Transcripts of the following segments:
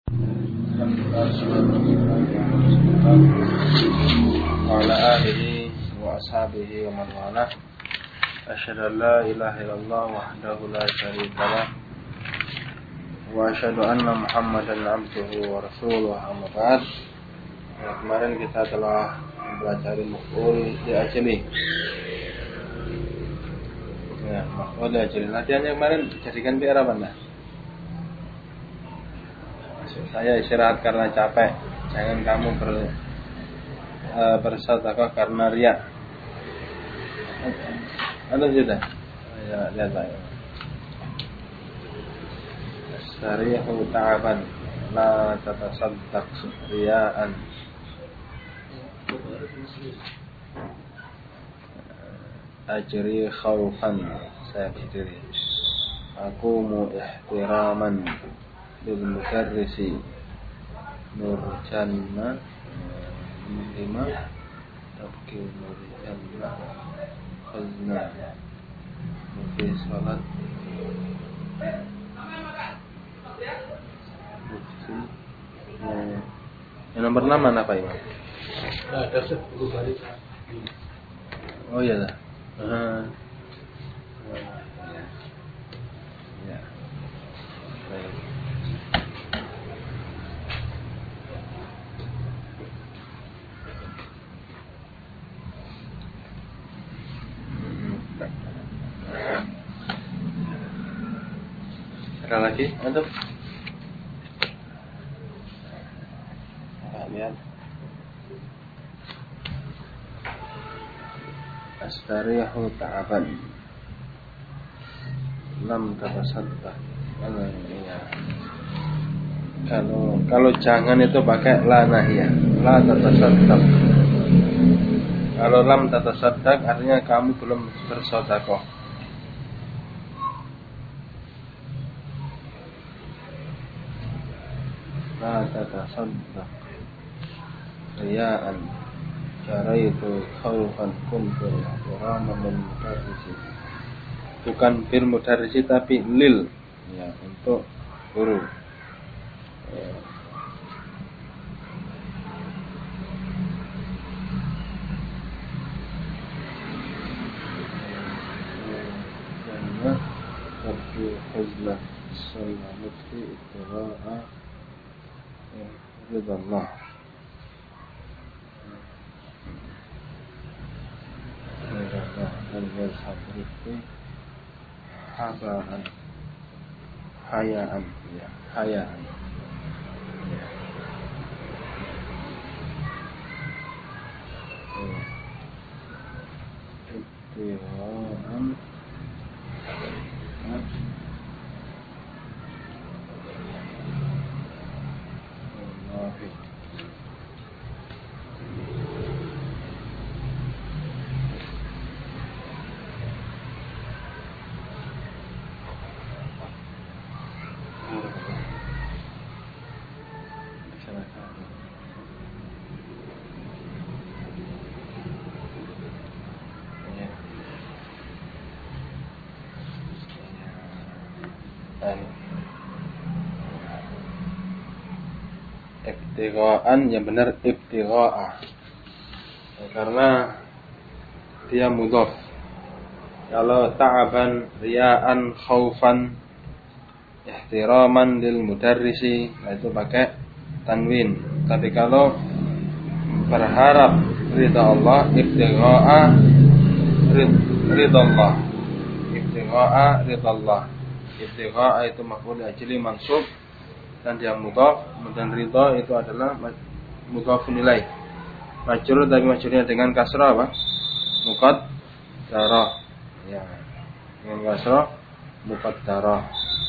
Wa ala alihi wa ashabihi wa man walah. Asyhadu an la ilaha illallah wahdahu la syarika lah wa asyhadu anna Muhammadan abduhu wa rasuluhu amma ba'd. Kemarin kita telah mempelajari maf'ul li'ajli. Ya, maf'ul li'ajli. Latihannya kemarin jadikan PR apa Anda? Saya istirahat karena capek. Jangan kamu bersedekah karena riya. Anda sudah? Ya, lihat saya. Sarihu ta'aban la tatasaddaq riya'an. Ajri khawfan, saya berdiri. Aqumu ihtiraman bil mudarrisi nurjanna lima tabki nurjanna khazna fi salat bukti. Yang nomor 6 mana Pak Imam? Ada 10 baris. Oh iya dah. Ya. Baik. Ada lagi? Ada? Lihat. Astarihu ta'aban lam tatasaddaq. Kalau jangan itu pakai la nahiyah, la tatasaddaq. Kalau lam tatasaddaq artinya kamu belum bersedekah. La tatasaddaq riya'an jaraitu khawfan kuntu ihtiraman lil mudarrisi. Bukan bil mudarrisi tapi lil, ya, untuk guru. Jannah tarju huzlah salamati ittira'a ridallah. Dan bersabri habaan hayaan, ya, hayaan, ya. Ibtiwaan Allahi. Ibtigha'an yang benar ibtigha'a, ya, karena dia mudhaf. Kalau ta'aban, riya'an, khaufan, ihtiraman lil mudarrisi, nah itu pakai tanwin. Tapi kalau berharap ridha Allah, ibtigha'a ridallah. Ibtigha'a ridallah. Ibtigha'a itu maf'ul ajli mansub dan dia mudhaf, dan ridha itu adalah mudhafun ilaih. Majrur tapi majrurnya dengan kasrah apa? Muqaddarah. Ya. Dengan kasrah muqaddarah.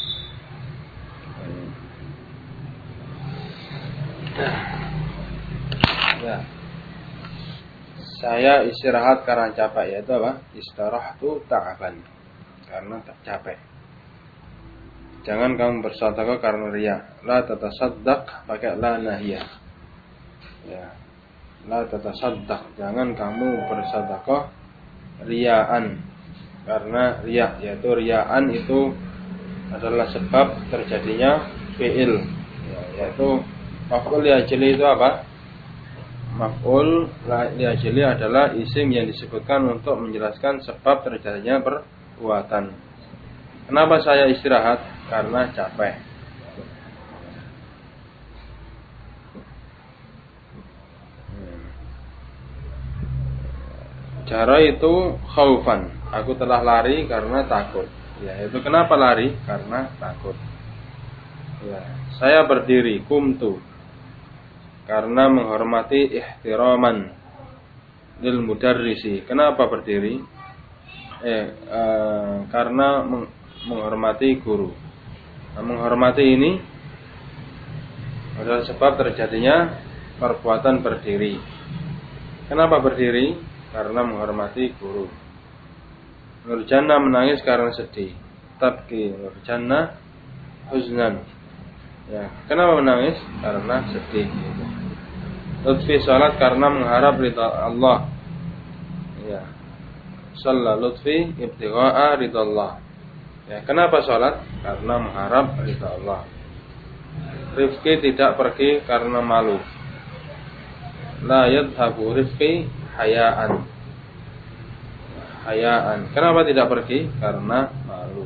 Ya. Saya istirahat karena capek, yaitu apa? Istirahtu ta'aban, karena tak capek. Jangan kamu bersedekah karena riya. La tatasaddaq pakai la nahiyah. Ya. La tatasaddaq, jangan kamu bersedekah riyaan, karena riya, yaitu riyaan itu adalah sebab terjadinya fi'il, ya, Yaitu maf'ul li ajli itu apa? Maf'ul li ajli adalah isim yang disebutkan untuk menjelaskan sebab terjadinya perbuatan. Kenapa saya istirahat? Karena capek. Jara itu khaufan. Aku telah lari karena takut. Ya, itu kenapa lari? Karena takut. Ya, saya berdiri, kumtu, karena menghormati ihtiraman lil mudarrisi. Kenapa berdiri? Karena menghormati guru. Nah, menghormati ini adalah sebab terjadinya perbuatan berdiri. Kenapa berdiri? Karena menghormati guru. Nurjana menangis karena sedih. Tabki Nurjana huznan. Ya, kenapa menangis? Karena sedih. Lutfi salat karena mengharap ridha Allah. Ya. Shalla Lutfi ibtigha'a ridha Allah. Ya, kenapa salat? Karena mengharap ridha Allah. Rifqi tidak pergi karena malu. La yadhabu Rifqi hayaan. Hayaan. Kenapa tidak pergi? Karena malu.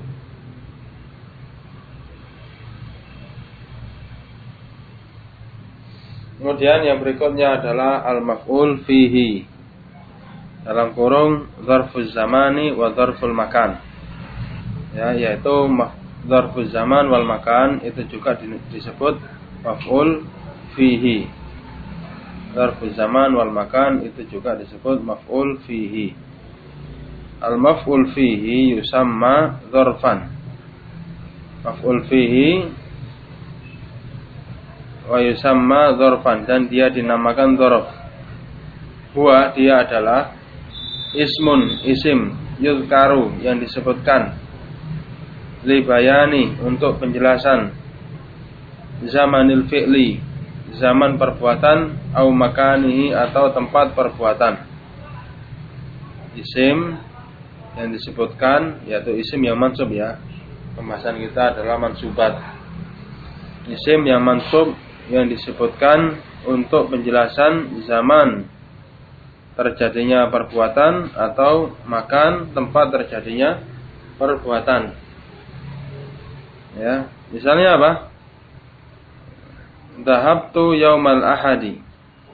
Kemudian yang berikutnya adalah al-maf'ul fihi. Dalam kurung dzarfuz zamani wa dzarful makan. Ya, yaitu dzarfuz zaman wal makan itu juga disebut maf'ul fihi. Dzarfuz zaman wal makan itu juga disebut maf'ul fihi. Al-maf'ul fihi yusamma dzarfan. Maf'ul fihi wa yusamma dzarfan, dan dia dinamakan dzarf. Huwa, dia adalah ismun, isim, yuzkaru, yang disebutkan, li bayani, untuk penjelasan, zamanil fi'li, zaman perbuatan, au makanihi, atau tempat perbuatan. Isim yang disebutkan, yaitu isim yang mansub, ya. Pembahasan kita adalah mansubat. Isim yang mansub yang disebutkan untuk penjelasan zaman terjadinya perbuatan atau makan, tempat terjadinya perbuatan. Ya, misalnya apa? Dhahabtu yaumal ahadi.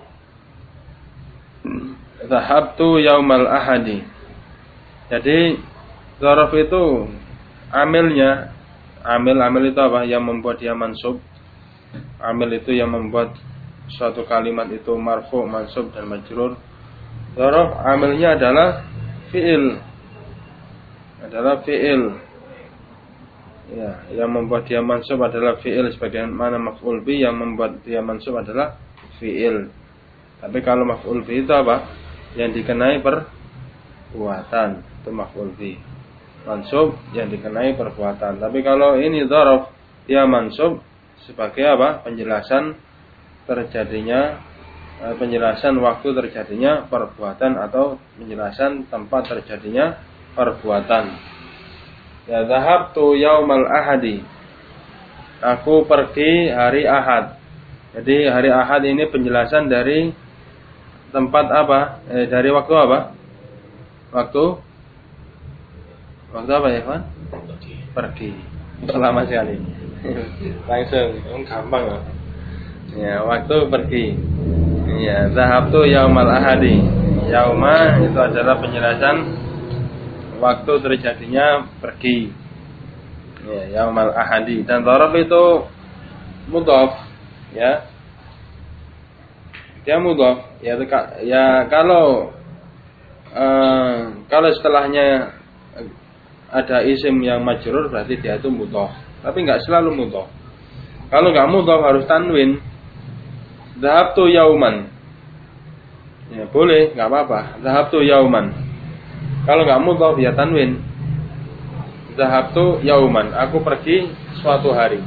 Dhahabtu yaumal ahadi. Jadi dzaraf itu amilnya, amil itu apa? Yang membuat dia mansub. Amil itu yang membuat suatu kalimat itu marfu, mansub, dan majrur. Dzaraf amilnya adalah fi'il. Adalah fi'il. Ya, yang membuat dia mansub adalah fi'il, sebagaimana maf'ul bi yang membuat dia mansub adalah fi'il. Tapi kalau maf'ul bi itu apa? Yang dikenai perbuatan, itu maf'ul bi. Mansub yang dikenai perbuatan. Tapi kalau ini dzaraf, dia mansub sebagai apa? Penjelasan terjadinya, penjelasan waktu terjadinya perbuatan, atau penjelasan tempat terjadinya perbuatan. Ya, dhahabtu yaumal ahadi. Aku pergi hari Ahad. Jadi hari Ahad ini penjelasan dari tempat apa? Dari waktu apa? Waktu apa ya, Pak? Pergi. Selamat sekali. Langsung gampang loh. Ya, waktu pergi. Ya, dhahabtu yaumal ahadi. Yauma itu adalah penjelasan waktu terjadinya pergi. Ya, yaumal ahadi. Dan dzaraf itu mudhaf, ya. Dia mudhaf. Ya, kalau setelahnya ada isim yang majrur, berarti dia itu mudhaf. Tapi enggak selalu mudhaf. Kalau enggak mudhaf harus tanwin. Dhahabtu yauman. Ya, boleh, enggak apa-apa. Dhahabtu yauman. Kalau enggak mudhaf ya tanwin. Dhahabtu yauman. Aku pergi suatu hari.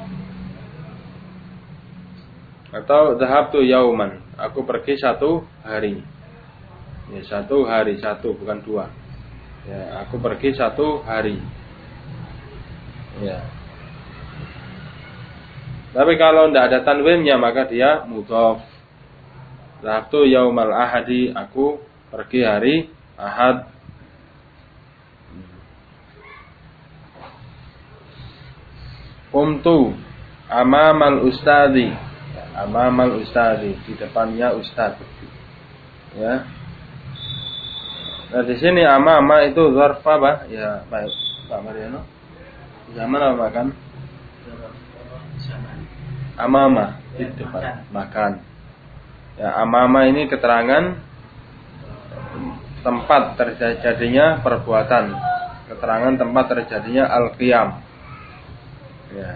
Atau dhahabtu yauman. Aku pergi satu hari. Ya, satu hari, satu bukan dua. Ya, aku pergi satu hari. Ya. Tapi kalau tidak ada tanwinnya maka dia mudhaf. Zahabtu yaumal ahadi, aku pergi hari Ahad. Qumtu amamal ustadi, amamal ustadi, di depannya ustad. Ya. Nah di sini amama itu zarf apa? Ya baik Pak Mariano. Zaman apa kan? Amama di depan, makan. Ya, amama ini keterangan tempat terjadinya perbuatan, keterangan tempat terjadinya al-qiyam. Ya.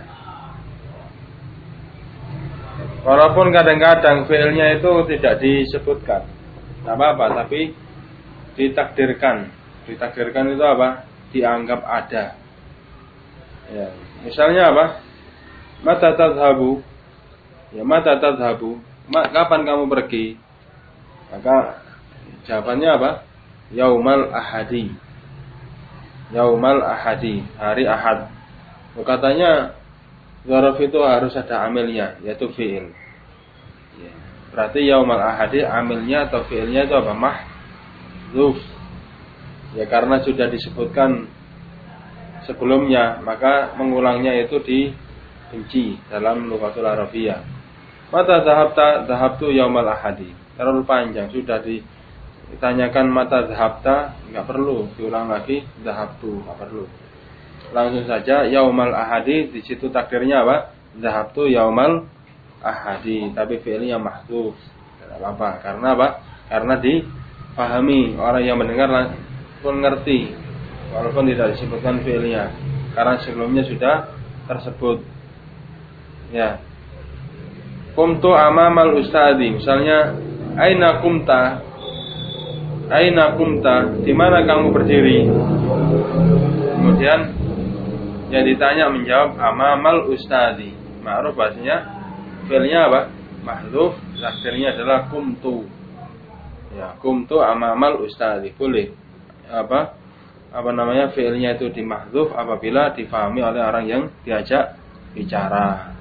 Walaupun kadang-kadang fiilnya itu tidak disebutkan, tidak apa-apa, tapi ditakdirkan. Ditakdirkan itu apa? Dianggap ada. Ya. Misalnya apa? Mata tadhabu. Ya, mata tadhabu. Kapan kamu pergi? Maka jawabannya apa? Yaumal ahadi. Yaumal ahadi, hari Ahad. Katanya zarf itu harus ada amilnya, yaitu fi'il. Ya. Berarti yaumal ahadi amilnya atau fi'ilnya itu apa? Mahdzuf. Ya karena sudah disebutkan sebelumnya, maka mengulangnya itu dibenci dalam lughatul Arabiyah. Mata zahabtu yaumal ahadi. Terlalu panjang, sudah ditanyakan mata zahabta, enggak perlu diulang lagi zahabtu, enggak perlu. Langsung saja yaumal ahadi, di situ takdirnya apa? Zahabtu yaumal ahadi, tapi fi'ilnya mahdzuf. Tidak apa-apa. Karena apa? Karena dipahami, orang yang mendengar pun ngerti walaupun tidak disebutkan fi'ilnya, karena sebelumnya sudah tersebut. Ya. Qumtu amamal ustadi, misalnya aina kumta, aina kumta, di mana kamu berdiri? Kemudian yang ditanya menjawab amamal ustadi. Ma'ruf bahasanya fi'ilnya apa? Mahdzuf, takdirnya adalah kumtu. Ya, kumtu amamal ustadi. Boleh apa namanya fi'ilnya itu dimahdzuf apabila difahami oleh orang yang diajak bicara.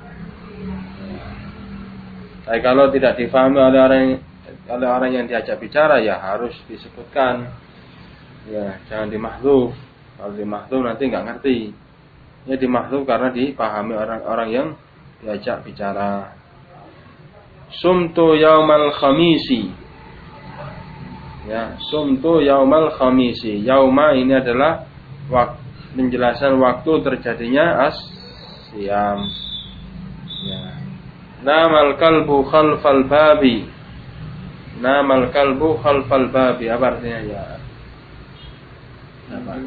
Tapi kalau tidak difahami oleh orang yang diajak bicara, ya harus disebutkan. Ya, jangan dimahdzuf. Kalau dimahdzuf nanti nggak ngerti. Ya dimahdzuf karena dipahami orang yang diajak bicara. Sumtu yaumal khamisi. Ya, sumtu yaumal khamisi. Yauma ini adalah penjelasan waktu terjadinya as-siyam. Ya. Namal kalbu khalfal babi. Namal kalbu khalfal babi. Apa artinya ya? Apa?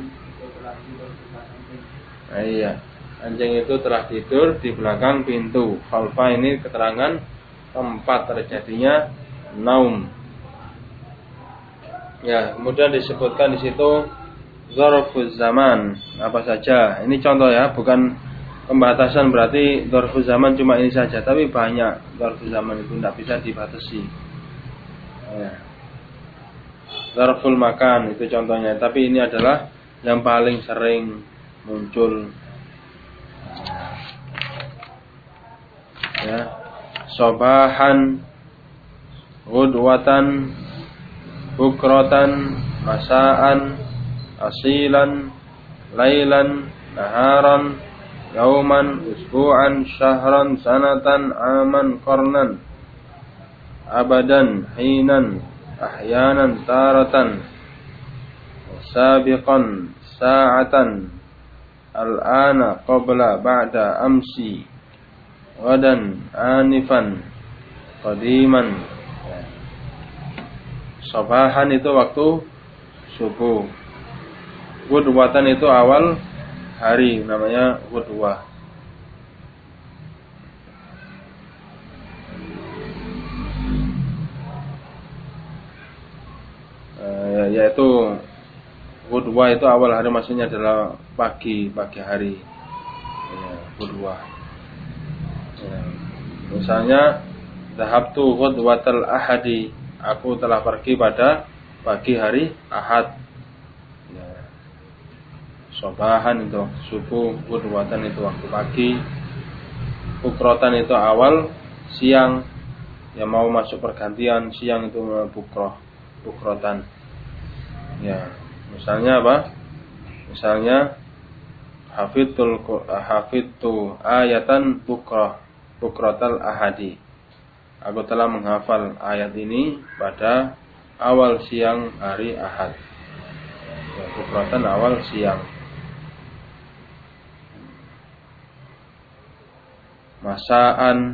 Iya. Anjing itu telah tidur di belakang pintu. Khalfa ini keterangan tempat terjadinya naum. Ya, kemudian disebutkan di situ dzarfuz zaman, apa saja. Ini contoh ya, bukan pembatasan berarti dzarfuz zaman cuma ini saja, tapi banyak dzarfuz zaman itu tidak bisa dibatasi. Ya. Dzarful makan itu contohnya, tapi ini adalah yang paling sering muncul. Ya. Sobahan, ghudwatan, bukratan, masaan, asilan, lailan, naharan, yauman, usbu'an, syahran, sanatan, aman, qarnan, abadan, hinan, ahyanan, taratan, sabiqan, sa'atan, al-ana, qabla, ba'da, amsi, gadan, anifan, qadiman. Sobahan itu waktu subuh. Ghudwatan itu awal hari, namanya ghudwah. Yaitu ghudwah itu awal hari, maksudnya adalah pagi hari. Ya, ghudwah. Ya. Misalnya dhahabtu ghudwatal ahadi, aku telah pergi pada pagi hari Ahad. Ya. Sobahan itu waktu subuh, ghudwatan itu waktu pagi. Bukrotan itu awal siang, ya mau masuk pergantian siang itu bukrotan. Ya, misalnya apa? Misalnya hafidtu ayatan bukrotal ahadi. Aku telah menghafal ayat ini pada awal siang hari Ahad. Ya, bukrotan awal siang. Masaan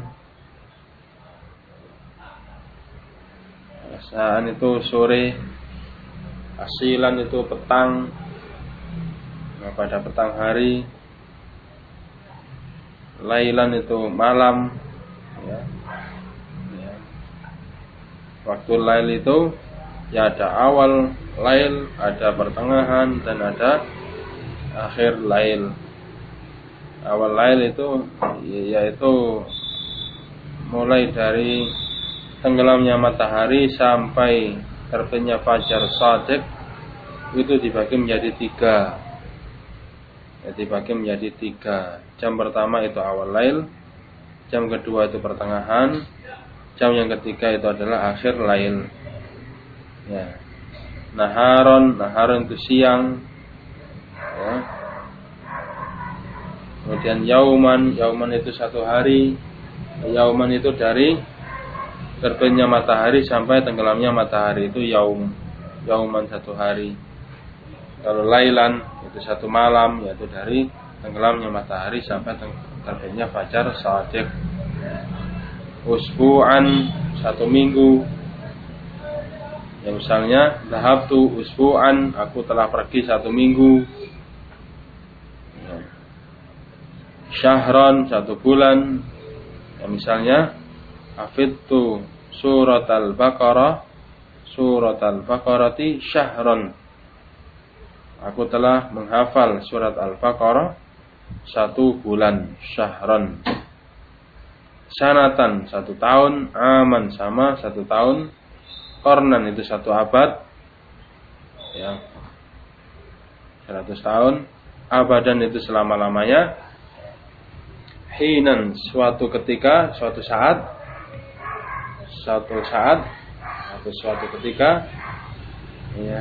itu sore. Asilan itu petang. Nah, pada petang hari. Lailan itu malam. Ya. Ya. Waktu lail itu ya ada awal lail, ada pertengahan, dan ada akhir lail. Awal lail itu yaitu mulai dari tenggelamnya matahari sampai terbitnya fajar shadiq, itu dibagi menjadi 3. Ya, dibagi menjadi 3. Jam pertama itu awal lail, jam kedua itu pertengahan, jam yang ketiga itu adalah akhir lail. Ya. Naharon itu siang. Ya. Kemudian yauman itu 1 hari. Yauman itu dari terbitnya matahari sampai tenggelamnya matahari, itu yauman 1 hari. Kalau lailan itu 1 malam, yaitu dari tenggelamnya matahari sampai terbitnya fajar shadiq. Usbu'an 1 minggu. Ya, misalnya dhahabtu usbu'an, aku telah pergi 1 minggu. Ya. Syahron 1 bulan. Ya, misalnya hafidtu surat al-Baqarati syahron, aku telah menghafal surat Al-Baqarah 1 bulan. Syahron. Sanatan 1 tahun. Aman sama 1 tahun. Qarnan itu 1 abad. Ya, 100 tahun. Abadan itu selama-lamanya. Hinan suatu ketika, suatu saat, atau suatu ketika. Ya.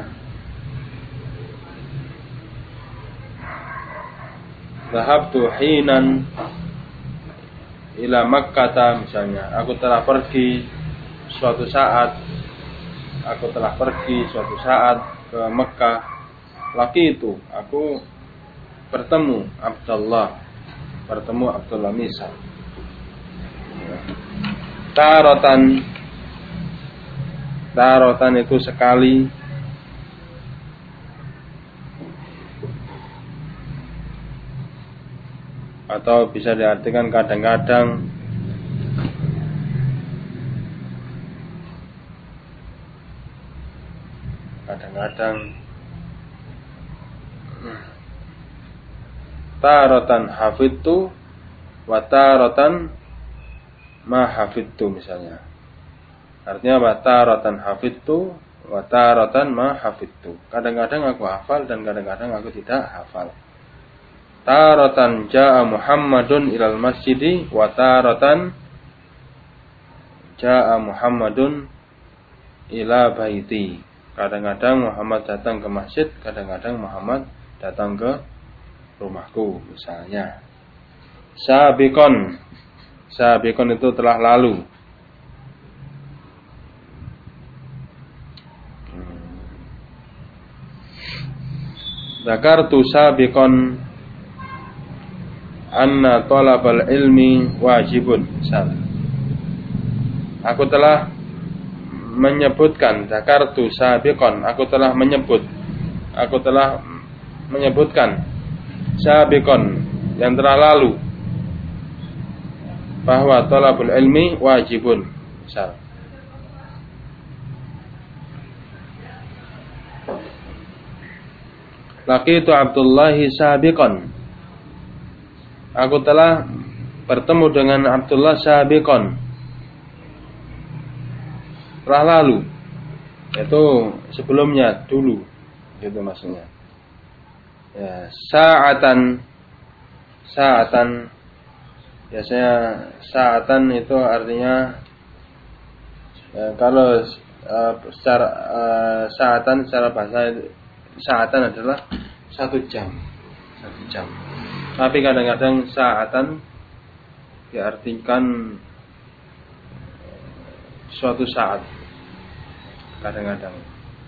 Dhahabtu hinan ila Makkah, misalnya aku telah pergi suatu saat ke Mekah. Laki itu aku bertemu Abdullah misal. Tarotan itu sekali. Atau bisa diartikan kadang-kadang. Tarotan hafidtu wa tarotan ma hafidtu, misalnya. Artinya apa? Tarotan hafidtu wa tarotan ma hafidtu. Kadang-kadang aku hafal dan kadang-kadang aku tidak hafal. Tarotan ja'a Muhammadun ilal masjidi wa tarotan ja'a Muhammadun ila baiti. Kadang-kadang Muhammad datang ke masjid, kadang-kadang Muhammad datang ke rumahku, misalnya. Sabiqon itu telah lalu. Dzakartu sabiqon anna talabal ilmi wajibun. Misal, aku telah menyebutkan, dzakartu sabiqon, aku telah menyebutkan sabiqon yang telah lalu, bahwa talabul ilmi wajibun. Misal, laqitu Abdullahi sabiqon, aku telah bertemu dengan Abdullah sabiqon, telah lalu, itu sebelumnya, dulu, gitu maksudnya. Ya, sa'atan Biasanya sa'atan itu artinya kalau secara sa'atan secara bahasa sa'atan adalah 1 jam. 1 jam. Tapi kadang-kadang sa'atan diartikan suatu saat. Kadang-kadang.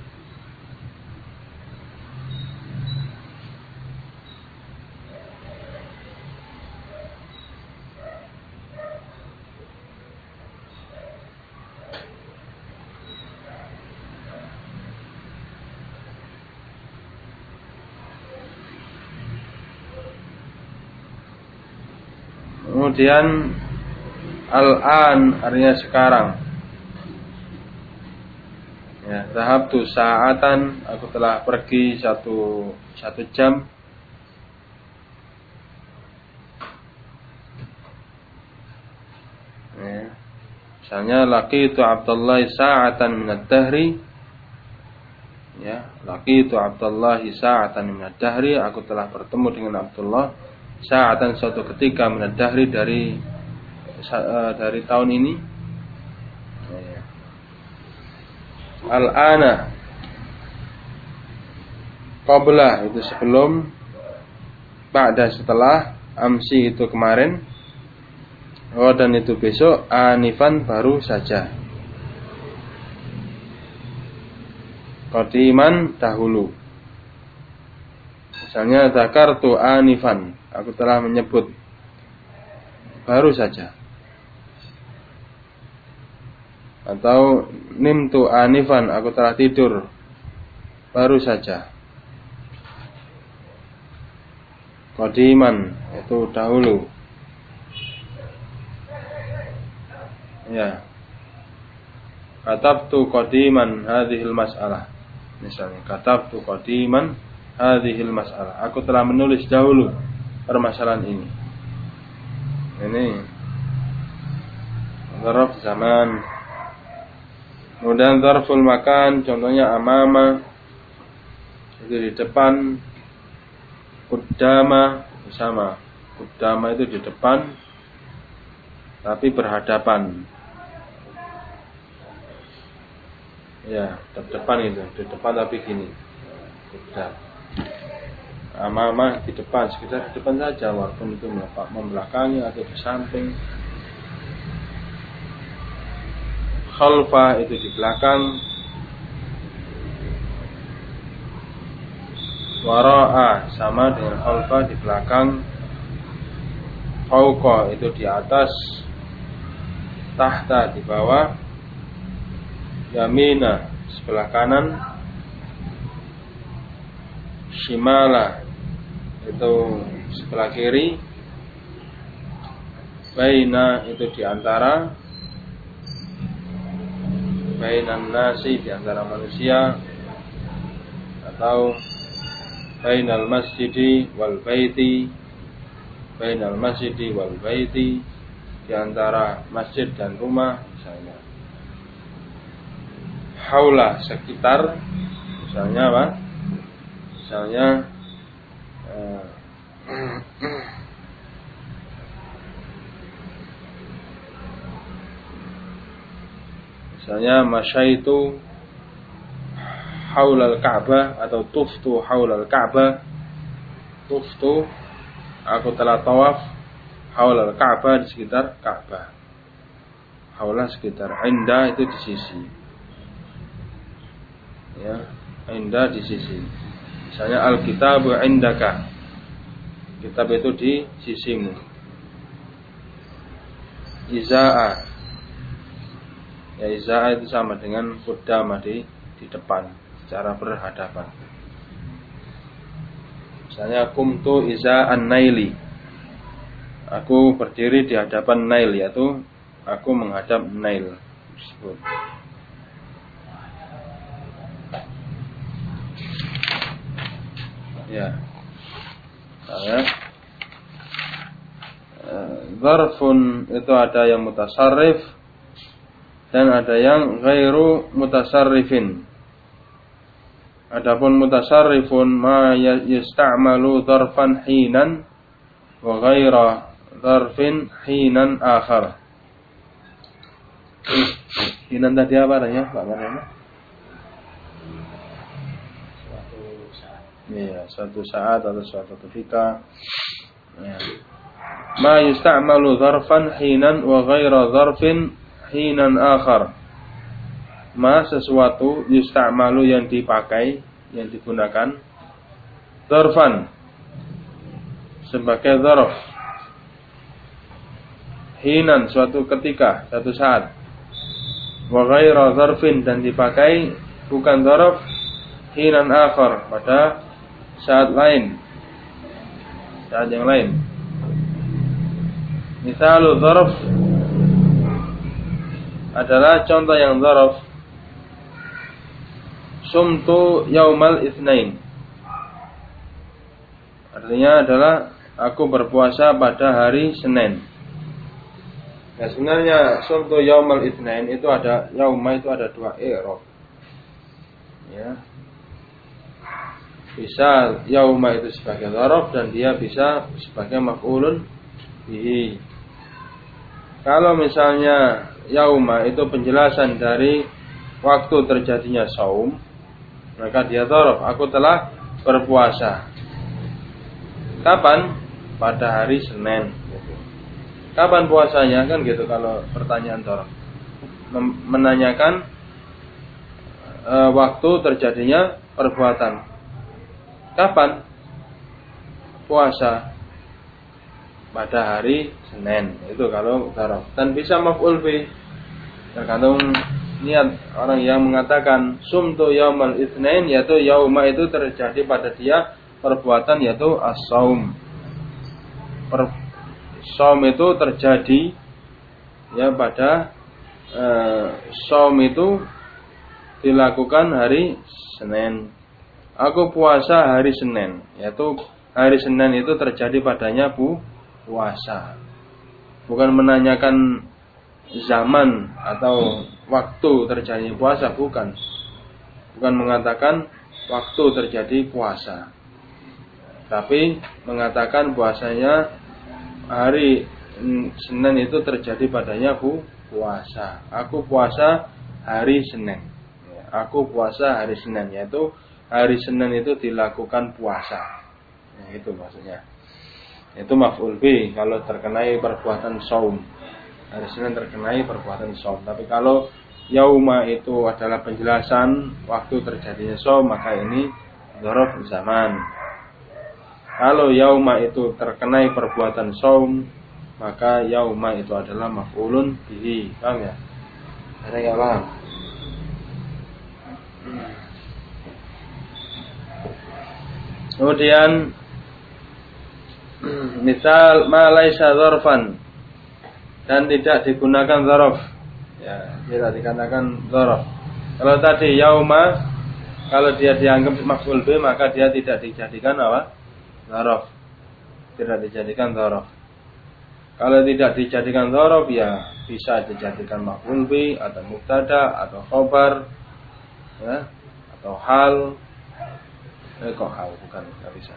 Kemudian al-an artinya sekarang. Ya, dhahabtu sa'atan, aku telah pergi satu jam. Ya. Misalnya laqitu Abdullah sa'atan minad dahri. Ya, laqitu Abdullah sa'atan minad dahri, aku telah bertemu dengan Abdullah sa'atan suatu ketika minad dahri dari tahun ini. Ya. Al-ana qabla itu sebelum, ba'da setelah, amsi itu kemarin, dan itu besok, anifan baru saja, qadiman dahulu. Misalnya dzakartu anifan, aku telah menyebut baru saja. Atau nimtu anifan, aku telah tidur baru saja. Qadiman itu dahulu. Ya. Katabtu qadiman hadhil mas'alah. Misalnya katabtu qadiman hadhil mas'alah. Aku telah menulis dahulu permasalahan ini. Ini dzarf zaman. Kemudian dzarful makan, contohnya amama itu di depan, qaddama sama. Qaddama itu di depan tapi berhadapan. Ya, depan itu, di depan tapi gini. Qaddam. Amama di depan, sekitar di depan saja, walaupun itu membelakangi atau di samping. Khalfa itu di belakang. Wara'a sama dengan khalfa di belakang. Fauqa itu di atas. Tahta di bawah. Yamina sebelah kanan. Shimala itu sebelah kiri. Baina itu di antara. Bainan nasi di antara manusia, atau bainal masjidi wal baiti, bainal masjidi wal baiti, di antara masjid dan rumah misalnya. Haula sekitar, misalnya apa? Misalnya misalnya masyaitu haulal Ka'bah atau tuftu haulal Ka'bah. Tuftu, aku telah tawaf haulal Ka'bah, di sekitar Ka'bah. Haula sekitar, inda itu di sisi. Ya, inda di sisi. Misalnya al-kitabu indaka. Kitab itu di sisimu. Iza'a. Ya, iza'a itu sama dengan qaddama di depan, secara berhadapan. Misalnya kumtu iza'an naili. Aku berdiri di hadapan nail, yaitu aku menghadap nail tersebut. Ya. Dzarfun itu ada yang mutasarrif dan ada yang ghairu mutasarrifin. Adapun mutasarrifun ma yasta'malu dzarfan hinan wa ghaira dzarfin hinan akhar. Hinan tadi apa artinya Pak Manana? Suatu saat. Iya, suatu saat atau suatu ketika. Ya. Ma yusta'malu dzarfan hinan wa ghaira dzarfin hinan akhar. Ma sesuatu yusta'malu yang dipakai, yang digunakan dzarfan sebagai dzarf. Hinan suatu ketika, suatu saat. Wa ghaira dzarfin dan dipakai bukan dzarf hinan akhar pada saat lain. Saat yang lain. Misalul dzarf adalah contoh yang dzarf. Sumtu yaumal itsnain. Artinya adalah aku berpuasa pada hari Senin. Nah, sebenarnya sumtu yaumal itsnain itu ada yauma itu ada dua i'rab. Ya. Bisa yauma itu sebagai dzarf dan dia bisa sebagai maf'ulun bihi. Kalau misalnya yauma itu penjelasan dari waktu terjadinya saum, maka dia dzarf. Aku telah berpuasa. Kapan? Pada hari Senin. Kapan puasanya? Kan gitu kalau pertanyaan dzarf. Menanyakan waktu terjadinya perbuatan. Kapan? Puasa. Pada hari Senin. Itu kalau dzarf. Dan bisa maf'ul bih. Tergantung niat orang yang mengatakan sumtu yaumal itsnain, yaitu yauma itu terjadi pada dia perbuatan yaitu as-saum. Saum itu terjadi ya pada saum itu dilakukan hari Senin. Aku puasa hari Senin, yaitu hari Senin itu terjadi padanya puasa. Bukan menanyakan zaman atau waktu terjadi puasa, bukan. Bukan mengatakan waktu terjadi puasa. Tapi mengatakan puasanya hari Senin itu terjadi padanya puasa. Aku puasa hari Senin. Aku puasa hari Senin, yaitu hari Senin itu dilakukan puasa. Ya, itu maksudnya. Itu maf'ul bih kalau terkenai perbuatan saum. Hari Senin terkenai perbuatan saum. Tapi kalau yauma itu adalah penjelasan waktu terjadinya saum, maka ini dzarf zaman. Kalau yauma itu terkenai perbuatan saum, maka yauma itu adalah maf'ulun bihi. Paham ya? Ada yang paham? Kemudian misal ma laisa dzarfan dan tidak digunakan dzarf. Ya, tidak dikatakan dzarf. Kalau tadi yauma, kalau dia dianggap maf'ul bih, maka dia tidak dijadikan apa? Dzarf. Tidak dijadikan dzarf. Kalau tidak dijadikan dzarf, ya bisa dijadikan maf'ul bih atau mubtada atau khabar, ya, atau hal. Kok hal bukan, enggak bisa.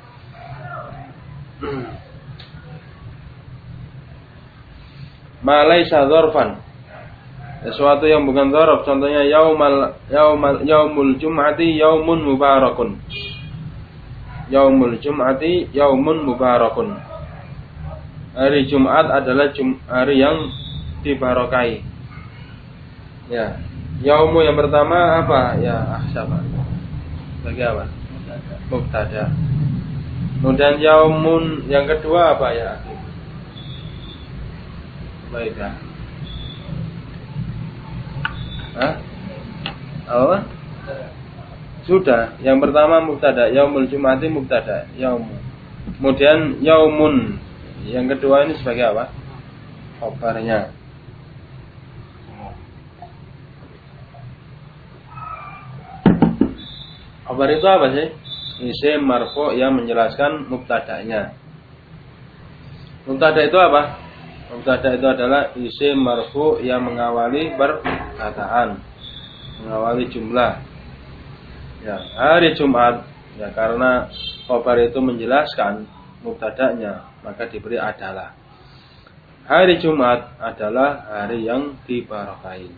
Ma laisa dzarfan. Sesuatu yang bukan dzarf, contohnya yaumul jum'ati yaumun mubarakun. Yaumul jum'ati yaumun mubarakun. Hari Jumat adalah hari yang dibarokai. Ya. Yaumu yang pertama apa? Ya, siapa? Bagi apa? Mubtada. Kemudian yaumun yang kedua apa ya? Baik ya. Hah? Apa? Sudah, yang pertama mubtada, yaumul jum'ati mubtada, yaumu. Kemudian yaumun, yang kedua ini sebagai apa? Khabarnya. Khabar itu apa sih? Isim marfu yang menjelaskan mubtada'nya. Mubtada itu apa? Mubtada itu adalah isim marfu yang mengawali perkataan, mengawali jumlah. Ya, hari Jumat, ya karena khabar itu menjelaskan mubtada'nya, maka diberi adalah. Hari Jumat adalah hari yang dibarakahi.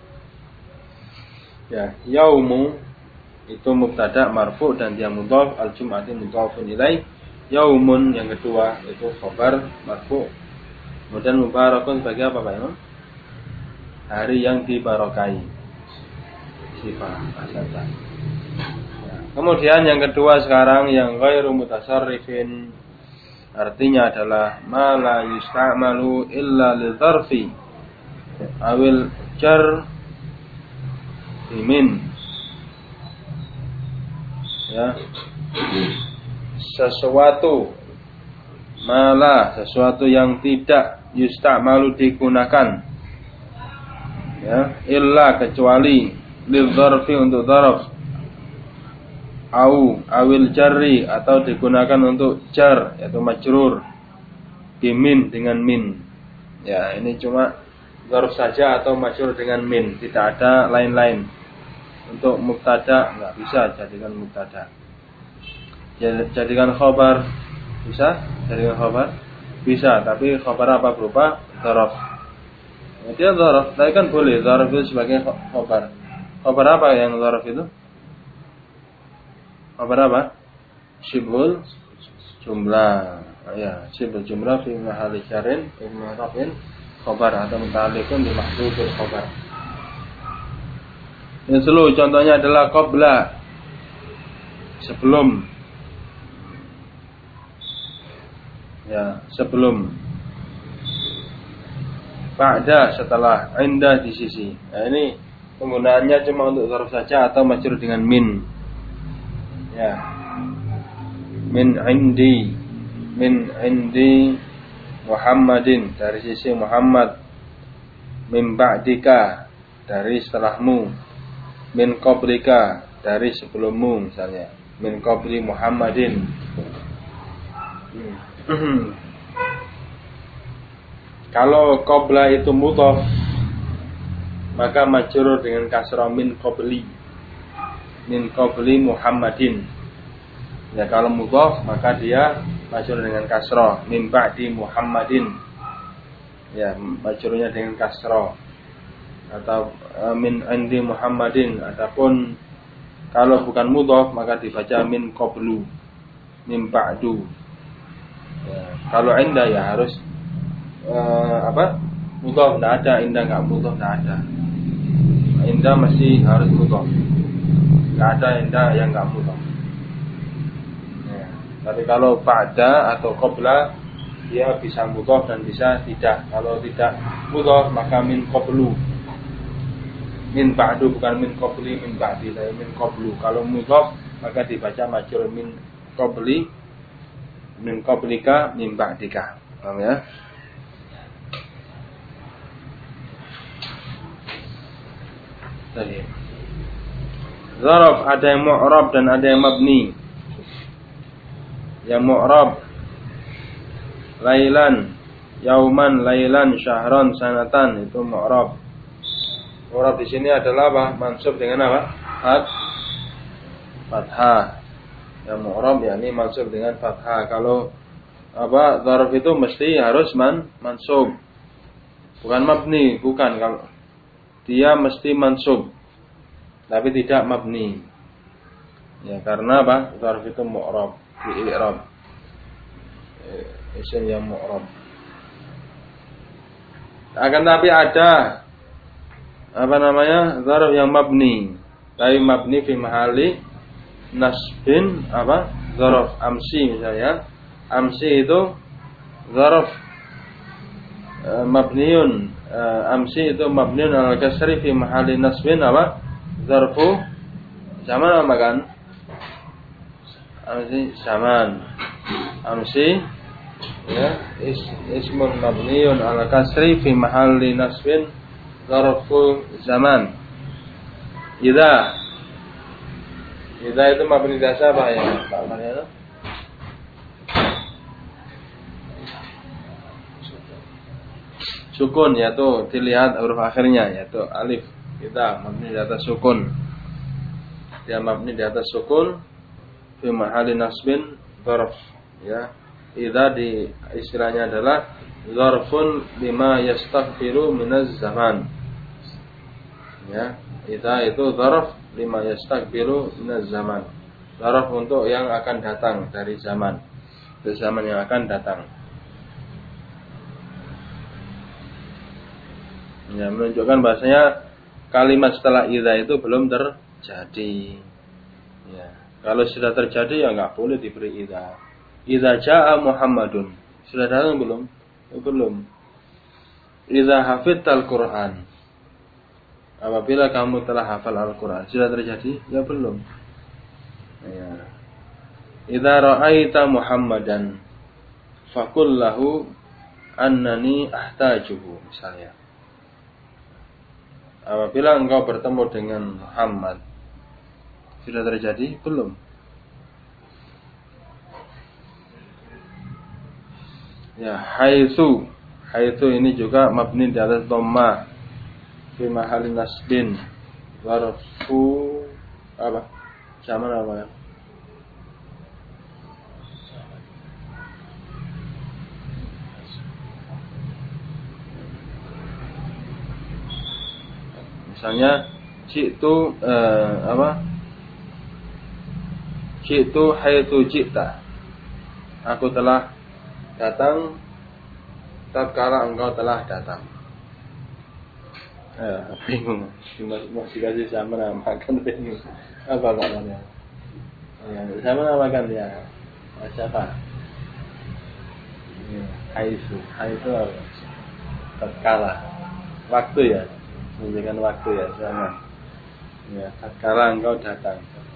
Ya, yaumu itu mubtada marfu dan dia mudhaf, al-jum'ati mudhafun ilaih. Yaumun yang kedua itu khabar marfu. Kemudian mubarakun sebagai apa Pak Imam? Hari yang dibarakahi. Sifat asal. Ya. Kemudian yang kedua sekarang yang ghairu mutasarrifin, artinya adalah ma la yusta'malu illa li dzarfi awil jar min. Ya. Sesuatu malah sesuatu yang tidak yusta'malu digunakan, ya, illa kecuali lil dzarfi untuk dzarf, awil jarri atau digunakan untuk jar yaitu majrur bimin dengan min. Ya, ini cuma dzarf saja atau majrur dengan min, tidak ada lain-lain. Untuk mubtada enggak bisa jadikan mubtada. Jadikan khabar bisa? Jadikan khabar bisa, tapi khabar apa berupa dzarf. Dia dzarf, tapi kan boleh dzarf itu sebagai khabar. Khabar apa yang dzarf itu? Khabar apa? Syibhul jumlah. Ya, syibhul jumlah fi mahalli syarin, fi mahalli khabar atau muta'alliqun bi mahdhufil khabar. Yang selalu contohnya adalah qabla, sebelum. Ya, sebelum. Ba'da, setelah. Inda, di sisi. Nah, ini penggunaannya cuma untuk dzarf saja atau majrur dengan min. Ya. Min indi Muhammadin, dari sisi Muhammad. Min ba'dika, dari setelahmu. Min qablika, dari sebelummu misalnya. Min qabli Muhammadin. Kalau qabla itu mudhaf, maka majrur dengan kasrah min qabli Muhammadin. Ya, kalau mudhaf maka dia majrur dengan kasrah min ba'di Muhammadin. Ya, majrurnya dengan kasrah. Atau min indi Muhammadin. Adapun kalau bukan mudhaf maka dibaca min qablu, min ba'du. Ya, kalau inda ya harus mudhaf, enggak ada. Inda enggak mudhaf, enggak ada. Inda mesti harus mudhaf. Enggak ada inda yang enggak mudhaf. Ya, tapi kalau ba'da atau qabla dia bisa mudhaf dan bisa tidak. Kalau tidak mudhaf maka min qablu. Min ba'du, bukan min qabli min ba'di, tapi min qablu. Kalau mudhaf maka dibaca majrur min qabli, min qablika, min ba'dika. Paham ya? Tadi. Zaraf ada yang mu'rab dan ada yang mabni. Yang mu'rab lailan, yauman, lailan, syahran, sanatan, itu mu'rab. Mu'rab di sini adalah apa? Mansub dengan apa? Fathah. Yang mu'rab yakni mansub dengan fathah. Kalau apa? Dzarf itu mesti harus mansub. Bukan mabni, bukan. Kalau dia mesti mansub tapi tidak mabni. Ya, karena apa? Dzarf itu mu'rab, di i'rab. Isim yang mu'rab. Akan tapi ada dzarf yang mabni. Tapi mabni fi mahali nasbin dzarf amsi misalnya. Amsi itu dzarf mabniun. Amsi itu mabniun ala kasri fi mahali nasbin dzarfu zaman apa kan? Amsi zaman. Amsi ya ismun mabniun ala kasri fi mahali nasbin dzarfu zaman. Idza itu mabni dasar apa ya? Maknanya sukun, yaitu dilihat huruf akhirnya yaitu alif. Kita mabni di atas sukun. Dia mabni di atas sukun fi mahali nasbin dzarf, ya. Idza di istilahnya adalah Zarfun lima yastaghfiru minaz zaman. Ya, idza itu zarf lima yastaghfiru minaz zaman. Zarf untuk yang akan datang dari zaman. Dari zaman yang akan datang. Ya, menunjukkan bahasanya kalimat setelah idza itu belum terjadi. Ya, kalau sudah terjadi ya enggak boleh diberi idza. Idza jaa Muhammadun. Sudah datang belum? Belum. Idza hafidtal Qur'an. Apabila kamu telah hafal Al-Qur'an, sudah terjadi? Ya belum. Ya. Idza ra'aita Muhammadan faqul lahu annani ahtajuhu, misalnya. Apabila engkau bertemu dengan Muhammad, sudah terjadi? Belum. Ya, haitsu. Haitsu ini juga mabni di atas dhamma fi mahalli nasbin. Zarfu apa? Zaman apa ya? Misalnya jitu apa? Jitu haitsu jita. Aku telah datang tatkala engkau telah datang. Bingung. Mau dikasih sama namakan bingung. Apa namanya? Ya, sama namakan ya. Siapa? Ya, haitsu tatkala. Waktu ya. Menunjukkan waktu ya, zaman. Ya, tatkala engkau datang.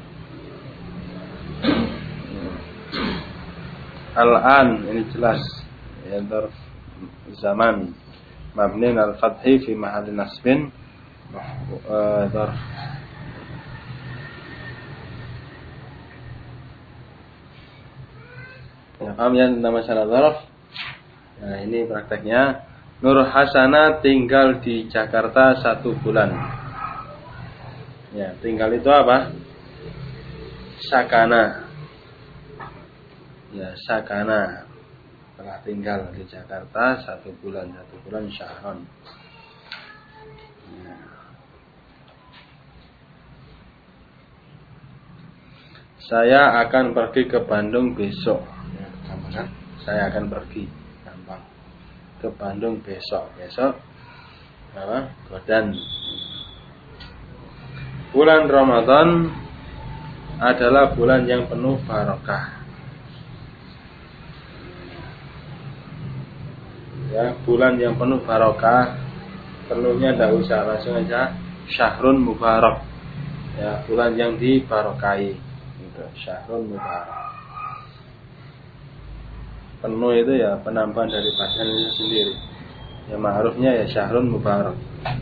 Al-an ini jelas ya, dzarf zaman mabni al-fathi fi mahalli nasbin dzarf. Ya, paham ya tentang masalah dzarf? Nah, ini prakteknya. Nur Hasana tinggal di Jakarta 1 bulan. Ya, tinggal itu apa? Sakana. Ya, sakana. Telah tinggal di Jakarta 1 bulan. 1 bulan syahron. Ya. Saya akan pergi ke Bandung besok. Ya, kan? Saya akan pergi. Gampang. Ke Bandung besok. Besok apa? Godan. Bulan Ramadan adalah bulan yang penuh barokah. Ya, bulan yang penuh barokah, penuhnya tidak usah, langsung aja syahrun mubarak. Ya, bulan yang dibarokahi. Itu syahrun mubarak. Penuh itu ya penambahan dari badan itu sendiri. Ya, ma'rufnya ya syahrun mubarak.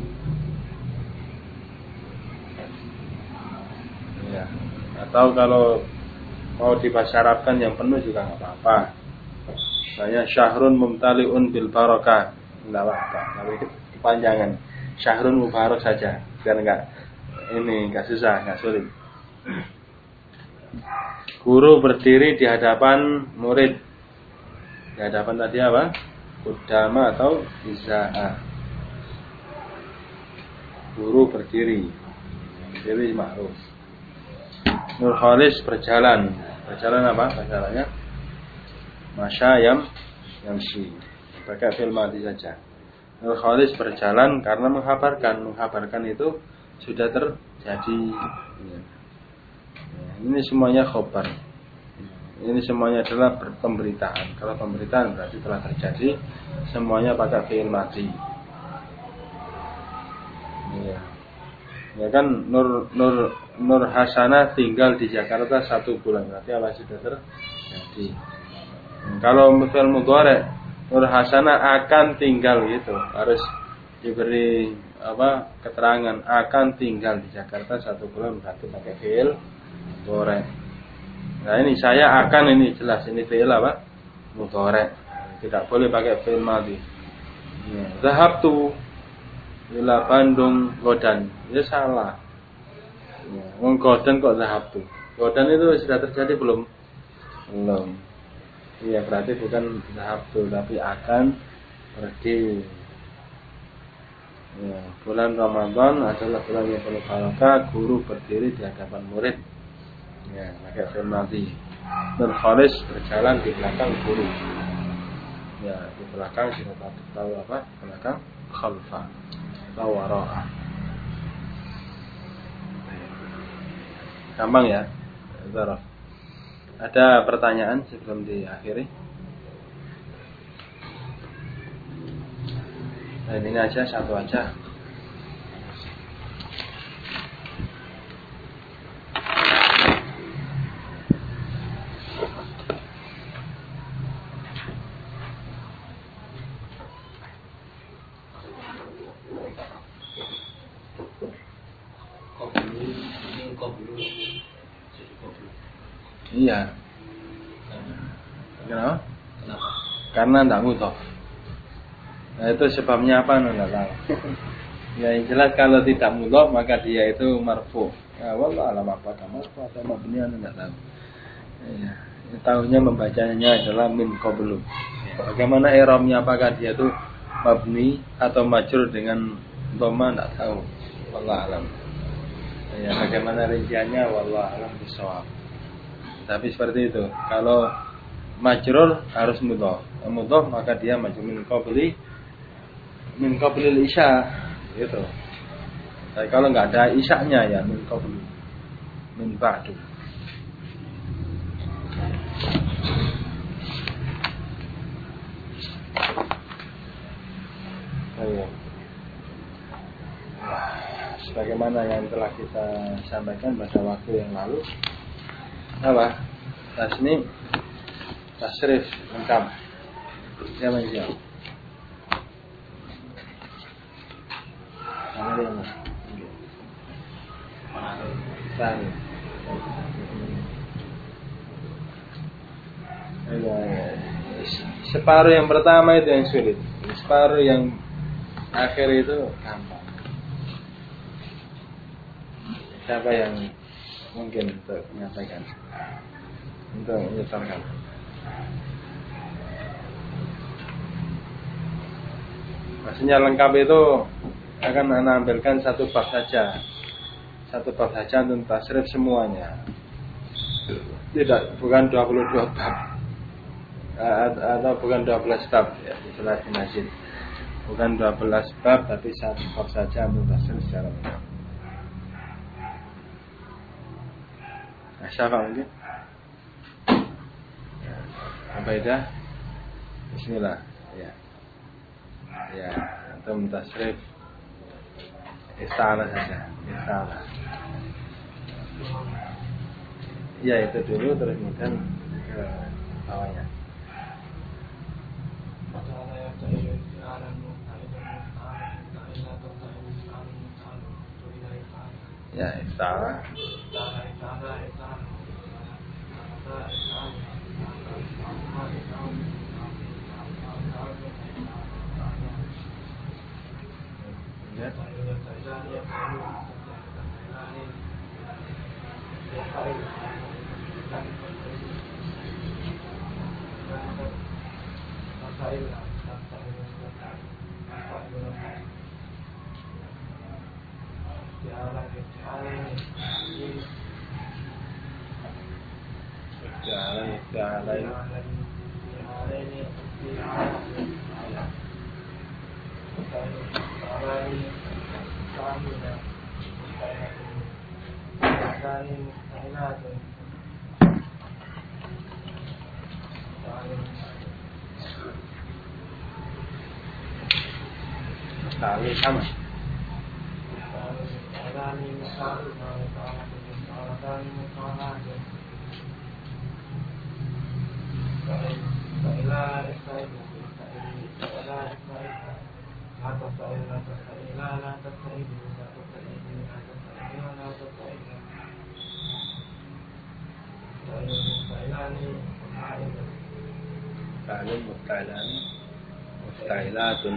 Ya. Atau kalau mau dibahasa Arabkan yang penuh juga nggak apa-apa. Misalnya syahrun mumtaliun bil barakah, enggak apa-apa, tapi kepanjangan. Syahrun mubarak saja, biar enggak susah, enggak sulit. Guru berdiri di hadapan murid. Di hadapan tadi apa? Qudama atau izaa. Guru berdiri. Berdiri ma'ruf. Nur Khalis berjalan. Berjalan apa? Berjalannya Masya yamshi. Pakai fi'il madhi saja. Nur Khalis berjalan karena menghabarkan itu sudah terjadi. Ya. Ini semuanya khobar. Ini semuanya adalah pemberitaan. Kalau pemberitaan berarti telah terjadi. Semuanya pakai fi'il madhi. Ya. Ya kan Nur Hasanah tinggal di Jakarta 1 bulan. Berarti apa sudah terjadi. Kalau fi'il mudhari' Nur Hasanah akan tinggal gitu, harus diberi keterangan akan tinggal di Jakarta 1 bulan, berarti pakai fi'il mudhari'. Nah, ini saya akan, ini jelas ini fi'il mudhari'. Tidak boleh pakai fi'il madhi. Ya, zahabtu ila Bandung Godan. Ya salah. Ya, Godan kok zahabtu. Godan itu sudah terjadi belum? Belum. Iya, berarti bukan zahabtu tapi akan pergi. Ya, bulan Ramadan adalah bulan yang penuh barokah. Guru berdiri di hadapan murid. Ya, pakai fi'il madhi. Dan khalis berjalan di belakang guru. Ya, di belakang kita tahu apa? Belakang khalfa, wara'a. Gampang ya, Zaraf. Ada pertanyaan sebelum diakhiri? Nah, ini aja, satu aja. Iya. Kenapa? Karena tidak mudhof. Nah, itu sebabnya apa? Tidak tahu. Ya, yang jelas kalau tidak mudhof maka dia itu marfu. Ya, wallah alam apakah marfu atau mabni tidak tahu. Ya, tahunya membacanya adalah min qablu. Bagaimana i'rabnya, apakah dia itu mabni atau majrur dengan dhamma tidak tahu. Wallah alam. Ya, bagaimana rinciannya wallah alam bisawab. Tapi seperti itu. Kalau majrur harus mudhof. Mudhof maka dia majrur min qablil isya gitu. Tapi kalau enggak ada isyanya ya min qablu, min ba'du. Ayo. Sebagaimana yang telah kita sampaikan pada waktu yang lalu, apa? Tasnim, tasrif, lengkap. Siapa yang jawab? Mana dia mas? Tani. Separuh yang pertama itu yang sulit. Separuh yang akhir itu gampang. Siapa yang mungkin untuk menyampaikan, untuk menyetorkan? Maksudnya lengkap itu akan menampilkan satu bab saja untuk tasrif semuanya. Tidak, bukan 22 bab atau bukan 12 bab ya, istilah di masjid. Bukan 12 bab tapi satu bab saja untuk tasrif secara lengkap. Nah, siapa mungkin? Abaidah. Bismillah. Ya. Ya, untuk mentasrif istilah saja. Istilah. Ya, itu dulu terus kemudian ke bawahnya. Ya, istilah. Ya. Sama. Musta'ilatun.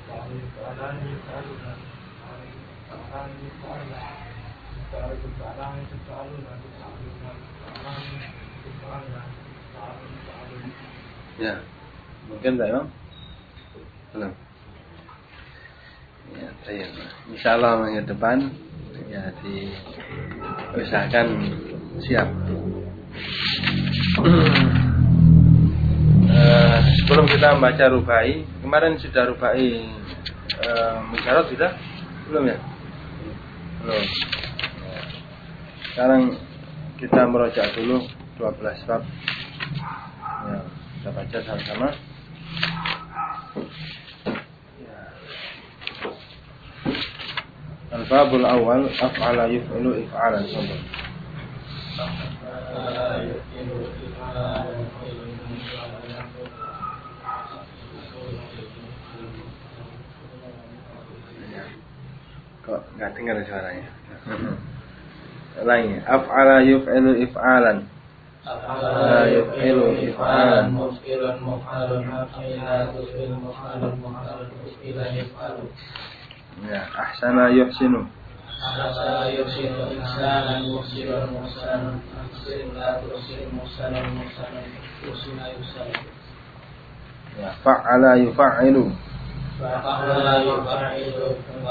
Ya, mungkin tak Imam? Belum. Ya, baik. Insyaallah minggu depan ya diusahakan siap. Sebelum kita membaca rubai, kemarin sudah rubai musyarat sudah? Belum ya? Belum. Ya. Sekarang kita merojak dulu 12 bab. Ya, kita baca sama-sama. Ya. Al-babul awal af'ala yuf'ilu if'alan sabr. Kok nggak dengar suaranya? Lainnya, af'ala yuf'ilu if'alan. Af'ala yuf'ilu if'alan. Muf'ilun muf'alun af'ila tuf'il muf'alun muf'alun uf'ila yuf'alu. Ya, ahsana yuhsinu. Ahsana yuhsinu ihsanan muhsinun muhsanun ahsin la tuhsin muhsanun muhsanun uhsina yuhsanu. Ya, fa'ala yuf'ilu. Fa'ala yuf'ilu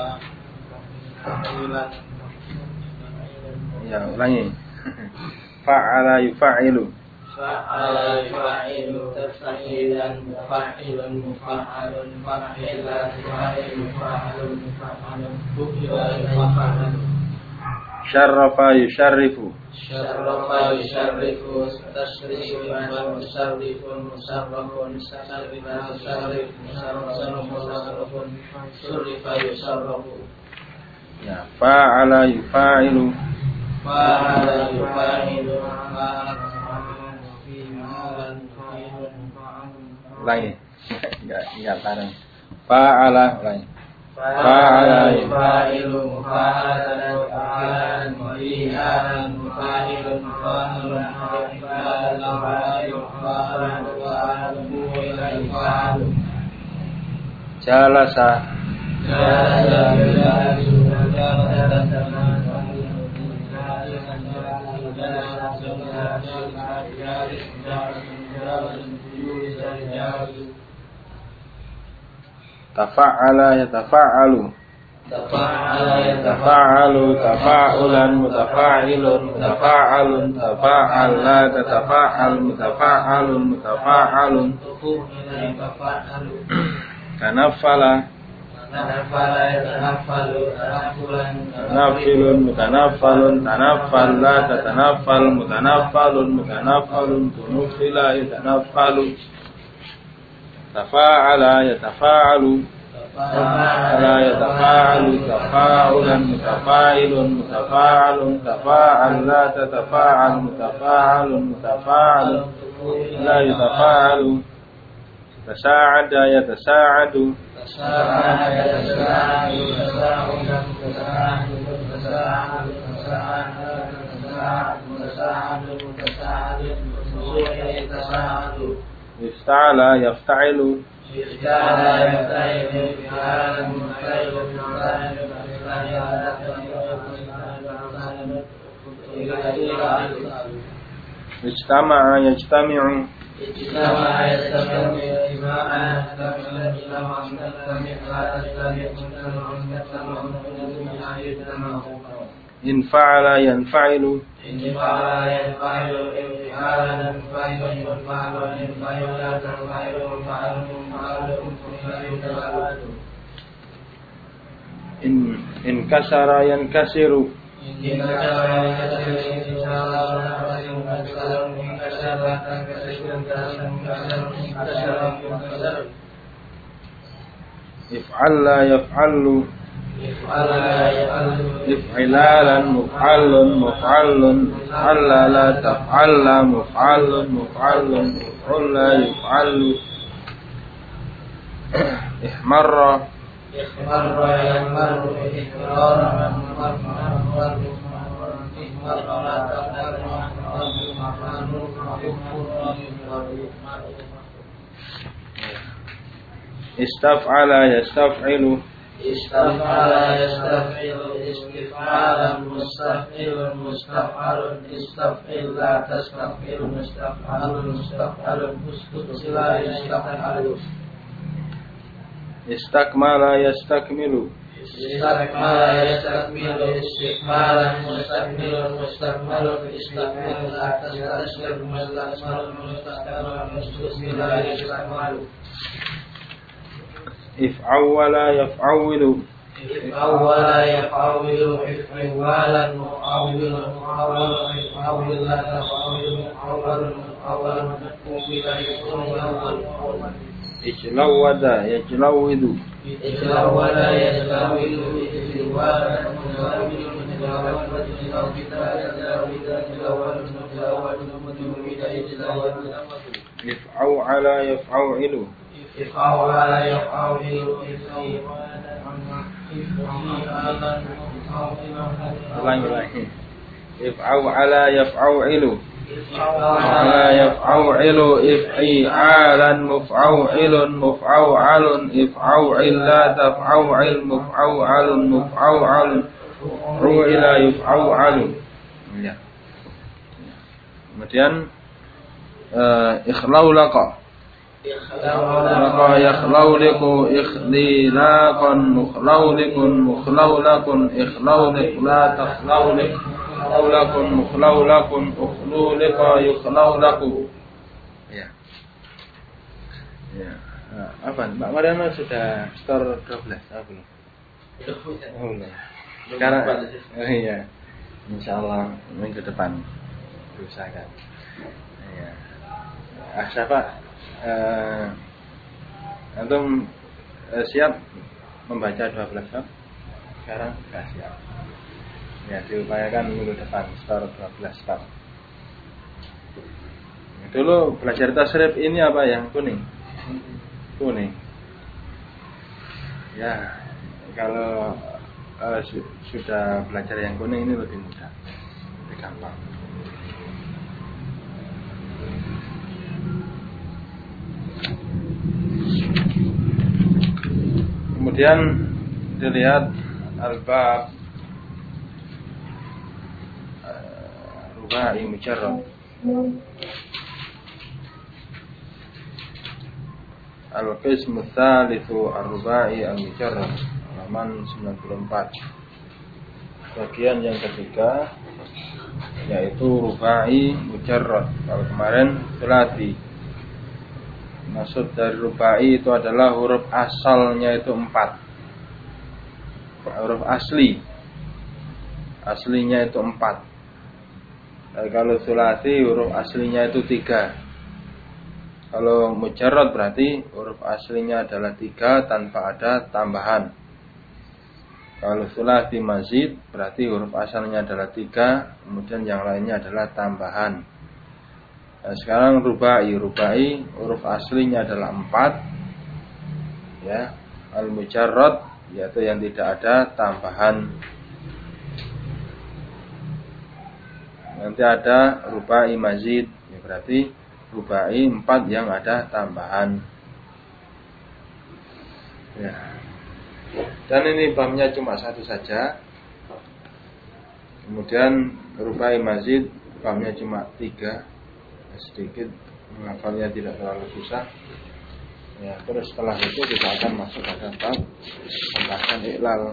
Ya, ulangi. Fa'ala yuf'ilu. Fa'ala yufa'ilu taf'ilan mufa'ilun mufa'alun fa'ilan fa'ilu fa'alun mufa'alun fu'ila yufa'alun. Syarrafa yusharrifu. Syarrafa yusharrifu tashrifun musarrifun musarrafun sarrifa yusarrif musarrafun musarrafun surrifa yusarrafu. Ya, fa'ala yufa'ilu. Fa'ala yufa'ilu Ulangi. Enggak bareng. Fa'ala ulangi. Fa'ala yufa'ilu mufa'alatan fa'alan mu'i'alan mufa'ilun mufa'alun fa'ilan fa'ilun fa'alan fa'alan mu'ila yufa'alu. Jalasa. Jalasa yujalisu Tafa'ala yatafa'alu. Tafa'ala Tafa'alu tafa'ulan mutafa'ilun mutafa'alun tafa'alla tatafa'al mutafa'alun mutafa'alun tanaffala Tanaffala yatanaffalu tanaffulan tanaffilun mutanaffalun tanaffalla tatanaffal mutanaffalun mutanaffalun tunuffila yatanaffalu tafa'ala yatafa'alu tafa'ala yatafa'alu tafa'ulan mutafa'ilun mutafa'alun tafa'alla tatafa'al mutafa'alun mutafa'alun la yatafa'alu tasa'ada yatasa'adu tasa'ada yatasa'adu tasa'udan tasa'adu tasa'adu tasa'adu tasa'adu tasa'adu tasa'adu Ifta'ala yafta'ilu. Ifta'ala yafta'ilu fi'alan mufa'ilun mufa'ilun Ijtama'a yajtami'u. Ijtama'a yajtami'u ijma'an ijtama'a yajtami'u In fa'ala yanfa'ilu. In fa'ala yanfa'ilu infi'alan fa'ilun yanfa'ilun infa'ilan fa'ilun fa'ilun fa'ilun fa'ilun In kasara yankasiru. In kasara yankasiru insyaallah nafa'ilun kasarun in kasara tankasirun kasarun kasarun kasarun If'alla yaf'allu. If'ala yaf'alu If'ilalan muf'allun muf'allun If'allala taf'alla muf'allun muf'allun If'ulla yuf'allu Ihmarra. Ihmarra yahmarru ihmararan marru ihmarra la taf'allu maf'alun maf'ulun Istaf'ala yastaf'ilu. Istaf'ala yastaf'ilu istif'alan mustaf'ilun mustaf'alun istaf'il la tastaf'il mustaf'alun mustaf'alun ustusila yastaf'alu. Istakmala yastakmilu. Istakmala yastakmilu istikmalan mustakmilun mustakmalun istakmil la tastaf'il mustakmalun mustaf'alun ustusila yastaf'alu. If'awwala yaf'awwilu. If'awwala yaf'awwilu if'iwalan mu'awwilun mu'awwalun if'awwil la taf'awwilu mu'awwalun mu'awwalun mu'awwila yaf'awwal. Ijlawwada yajlawwidu. Ijlawwada yajlawidu if'iwalan mu'awwilun mujlawwadun mujlawwida yajlawwida mujlawwadun mujlawwadun mujlawwida yajlawwadu. If'aw'ala yaf'aw'ilu. If'awwala yaf'awwilu Ulangi. If'aw'ala yaf'aw'ilu. If'aw'ala yaf'aw'ilu if'i'alan muf'aw'ilun muf'aw'alun if'aw'il la taf'aw'il muf'aw'alun muf'aw'alun ru'ila yuf'aw'alu. Ya. Kemudian ikhlaulaqa. Maka yakhlauliku ikhlilaqan mukhlaulikun mukhlaulakun ikhlaulik la takhlaulik mukhlaulakun mukhlaulakun ukhlulika yukhlaulaku. Ya. Ya. Apa? Mbak Mariana sudah store 12 apa belum? Belum. Sekarang iya. Insyaallah minggu depan diusahakan. Iya. Siapa? Antum siap membaca 12 bab? Sekarang sudah siap. Ya, diupayakan minggu depan store 12 bab. Dulu belajar tasrif ini apa yang kuning? Kuning. Ya, kalau sudah belajar yang kuning ini lebih mudah, lebih gampang. Kemudian dilihat al-bab rubai mujarrad. Al-qism ats-tsalitsu ar-rubai al-mujarrad halaman 94. Bagian yang ketiga yaitu rubai mujarrad. Kalau kemarin tsulats. Maksud dari rubai itu adalah huruf asalnya itu 4. Huruf asli. Aslinya itu 4. Dan kalau tsulats huruf aslinya itu 3. Kalau mujarrad berarti huruf aslinya adalah 3 tanpa ada tambahan. Kalau tsulats mazid berarti huruf asalnya adalah 3, kemudian yang lainnya adalah tambahan. Nah, sekarang rubai huruf aslinya adalah 4. Ya, al-mujarrad yaitu yang tidak ada tambahan. Nanti ada rubai mazid, ya berarti rubai 4 yang ada tambahan. Ya. Dan ini babnya cuma satu saja. Kemudian rubai mazid babnya cuma 3. Sedikit menghafalnya tidak terlalu susah. Ya, terus setelah itu kita akan masuk pada bab pembahasan iklal.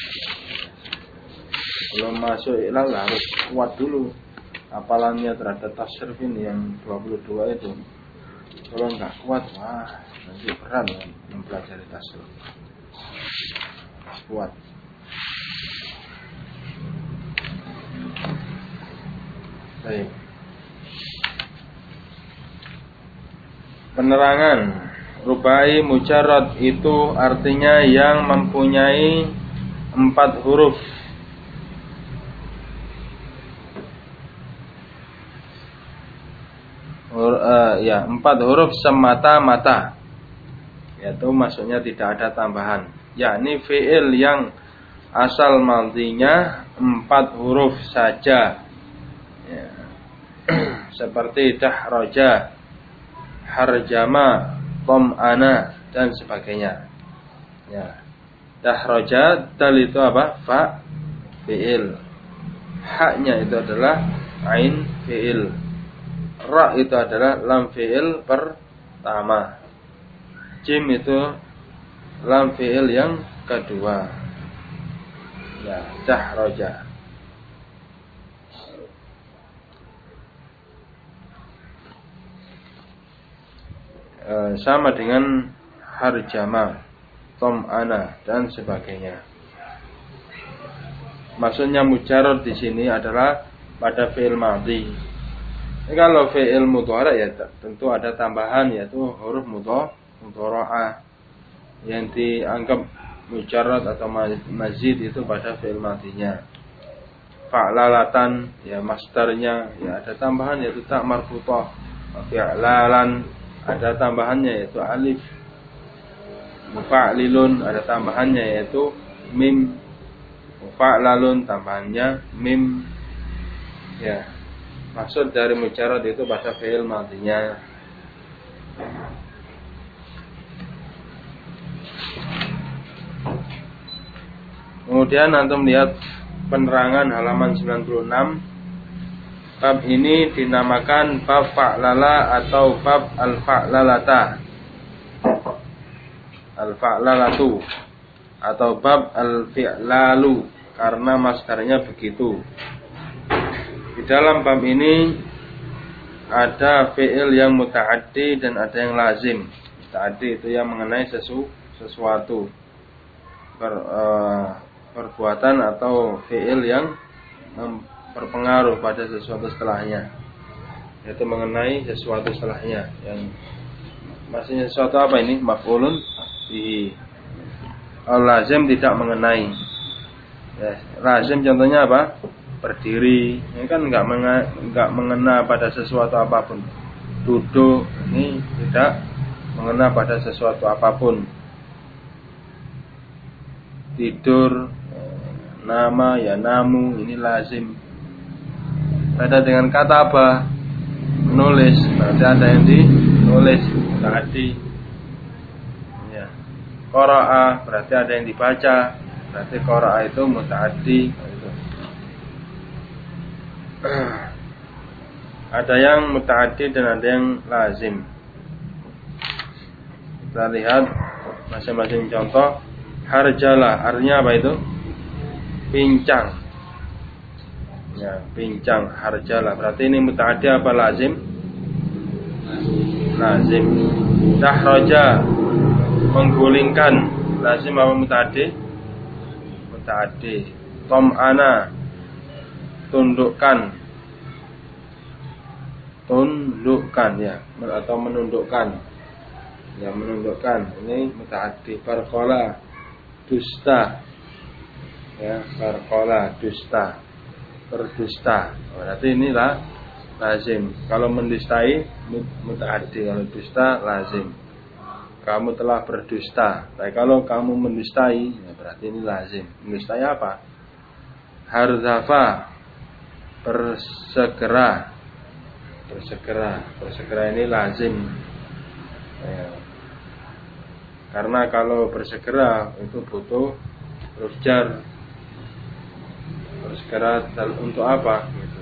Belum masuk iklal harus kuat dulu hafalannya terhadap tasrif ini yang 22 itu. Kalau nggak kuat, wah nanti berat mempelajari tasrif. Harus kuat. Baik. Penerangan rubai mujarrad itu artinya yang mempunyai 4 huruf. Ya, 4 huruf semata-mata. Yaitu maksudnya tidak ada tambahan. Yakni fi'il yang asal madhinya 4 huruf saja. Ya. Seperti dahraja, harjama, Tom'ana dan sebagainya. Ya. Dahraja, dal itu apa? Fa fi'il. Haknya itu adalah ain fi'il. Ra itu adalah lam fi'il pertama. Jim itu lam fi'il yang kedua. Ya, dahraja. Sama dengan harjama, tom'ana dan sebagainya. Maksudnya mujarrad di sini adalah pada fi'il madhi. Kalau fi'il mudhari ya tentu ada tambahan, yaitu huruf mudhara'ah yang dianggap mujarrad atau mazid itu pada fi'il madhinya. Fa'lalatan ya masdarnya ya ada tambahan, yaitu ta marfuthah. Fi'lalan ada tambahannya, yaitu alif. Mufa'lilun ada tambahannya, yaitu mim. Mufa'lalun tambahannya mim. Ya, maksud dari mujarrad itu pada fi'il madhinya. Kemudian antum lihat penerangan halaman 96. Bab ini dinamakan bab fa'lala atau bab al-fa'lalata, al-fa'lalatu, atau bab al-fi'lalu karena masdarnya begitu. Di dalam bab ini ada fi'il yang muta'addi dan ada yang lazim. Muta'addi itu yang mengenai sesuatu, perbuatan atau fi'il yang berpengaruh pada sesuatu setelahnya, yaitu mengenai sesuatu setelahnya. Yang maksudnya sesuatu apa ini? Maf'ulun bihi. Al-lazim tidak mengenai. Ya, lazim contohnya apa? Berdiri. Ini kan enggak mengena pada sesuatu apapun. Duduk ini tidak mengena pada sesuatu apapun. Tidur, nama ya namu, ini lazim. Beda dengan kata apa? Menulis, berarti ada yang ditulis tadi. Ya. Qara'a berarti ada yang dibaca, berarti qara'a itu muta'addi. Gitu. Ada yang muta'addi dan ada yang lazim. Kita lihat masing-masing contoh. Harjalah artinya apa itu? Pincang. Ya, pincang, harjalah. Berarti ini muta'addi apa lazim? Lazim. Dahraja, menggulingkan. Lazim apa muta'addi? Muta'addi. Tom'ana, tundukkan. Tundukkan ya, atau menundukkan. Ya, menundukkan. Ini muta'addi. Barqala, dusta. Ya, barqala, dusta. Berdusta, berarti inilah lazim. Kalau mendustai muta'addi, kalau dusta lazim. Kamu telah berdusta. Tapi kalau kamu mendustai, ya berarti ini lazim. Mendustai apa? Harzafa, bersegera. Bersegera ini lazim. Ya. Karena kalau bersegera itu butuh huruf jar. Bersegera untuk apa? Gitu.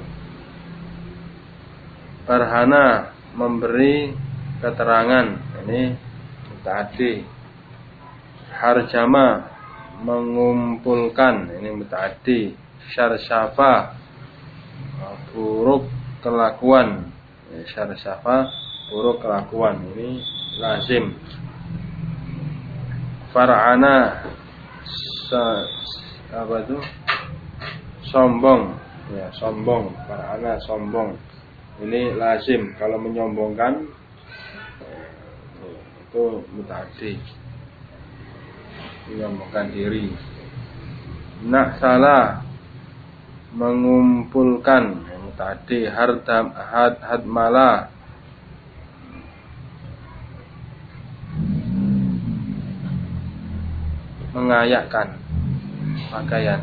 Farhana, memberi keterangan, ini muta'addi. Harjama, mengumpulkan, ini muta'addi. Syarsafa, buruk kelakuan. Syarsafa, buruk kelakuan, ini lazim. Far'ana, apa itu? Sombong, ya sombong, far'ana sombong. Ini lazim. Kalau menyombongkan itu muta'addi, menyombongkan diri. Nak salah, mengumpulkan, muta'addi. Hadmala, mengayakkan pakaian.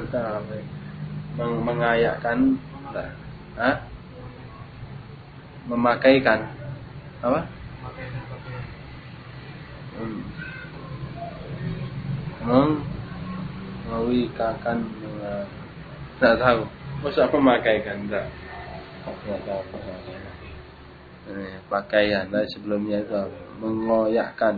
Mengayakkan, memakaikan apa? Mewikakan, tidak tahu. Masa pemakaikan, tidak tahu. Pakaian. Nah, sebelumnya itu mengoyakkan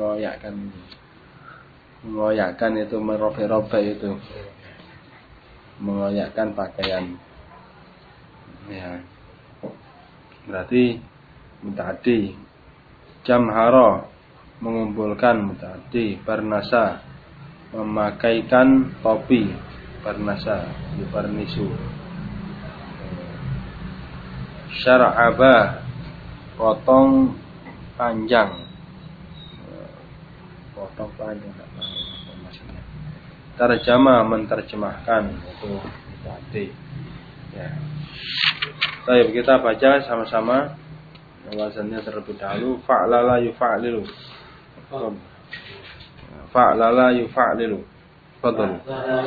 itu merobek-robek itu, mengoyakkan pakaian. Ya. Berarti muta'addi. Jamhara mengumpulkan muta'addi. Barnasa memakaikan topi. Barnasa yubarnisu. Syar'aba potong panjang. Potong panjang maksudnya. Tarjama menerjemahkan itu muta'addi. Ya. Baik, kita baca sama-sama wasannya terlebih dahulu. Fa'lala yufa'lilu. Fa'lala yufa'lilu. Fadhal.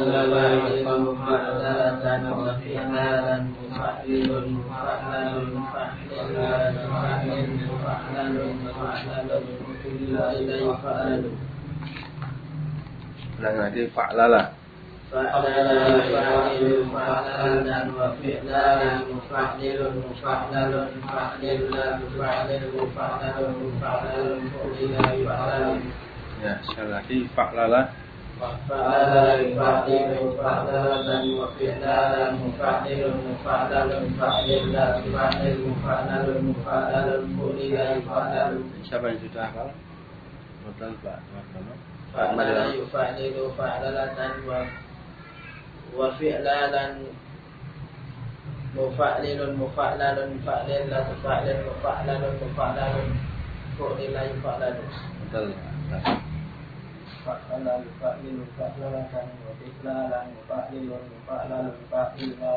Lagi fa'lala. فعلل يفعل فعللا وفعلا مفعل مفعلل فعلل تفعلل مفعلل مفعلل فعلل يفعلل. Ya, sekali lagi fa'lala. فعلل يفعل فعللا وفعلا مفعل مفعلل فعلل تفعلل مفعلل مفعلل فعلل يفعلل. Siapa yang sudah hafal? Betul, Pak. فعلل يفعل فعللة وفعلالا مفعلل مفعلل فعلل تفعلل مفعلل مفعلل فعلل يفعلل. Betul. فعل يفعل فعللة وفعلالا مفعلل مفعلل فعلل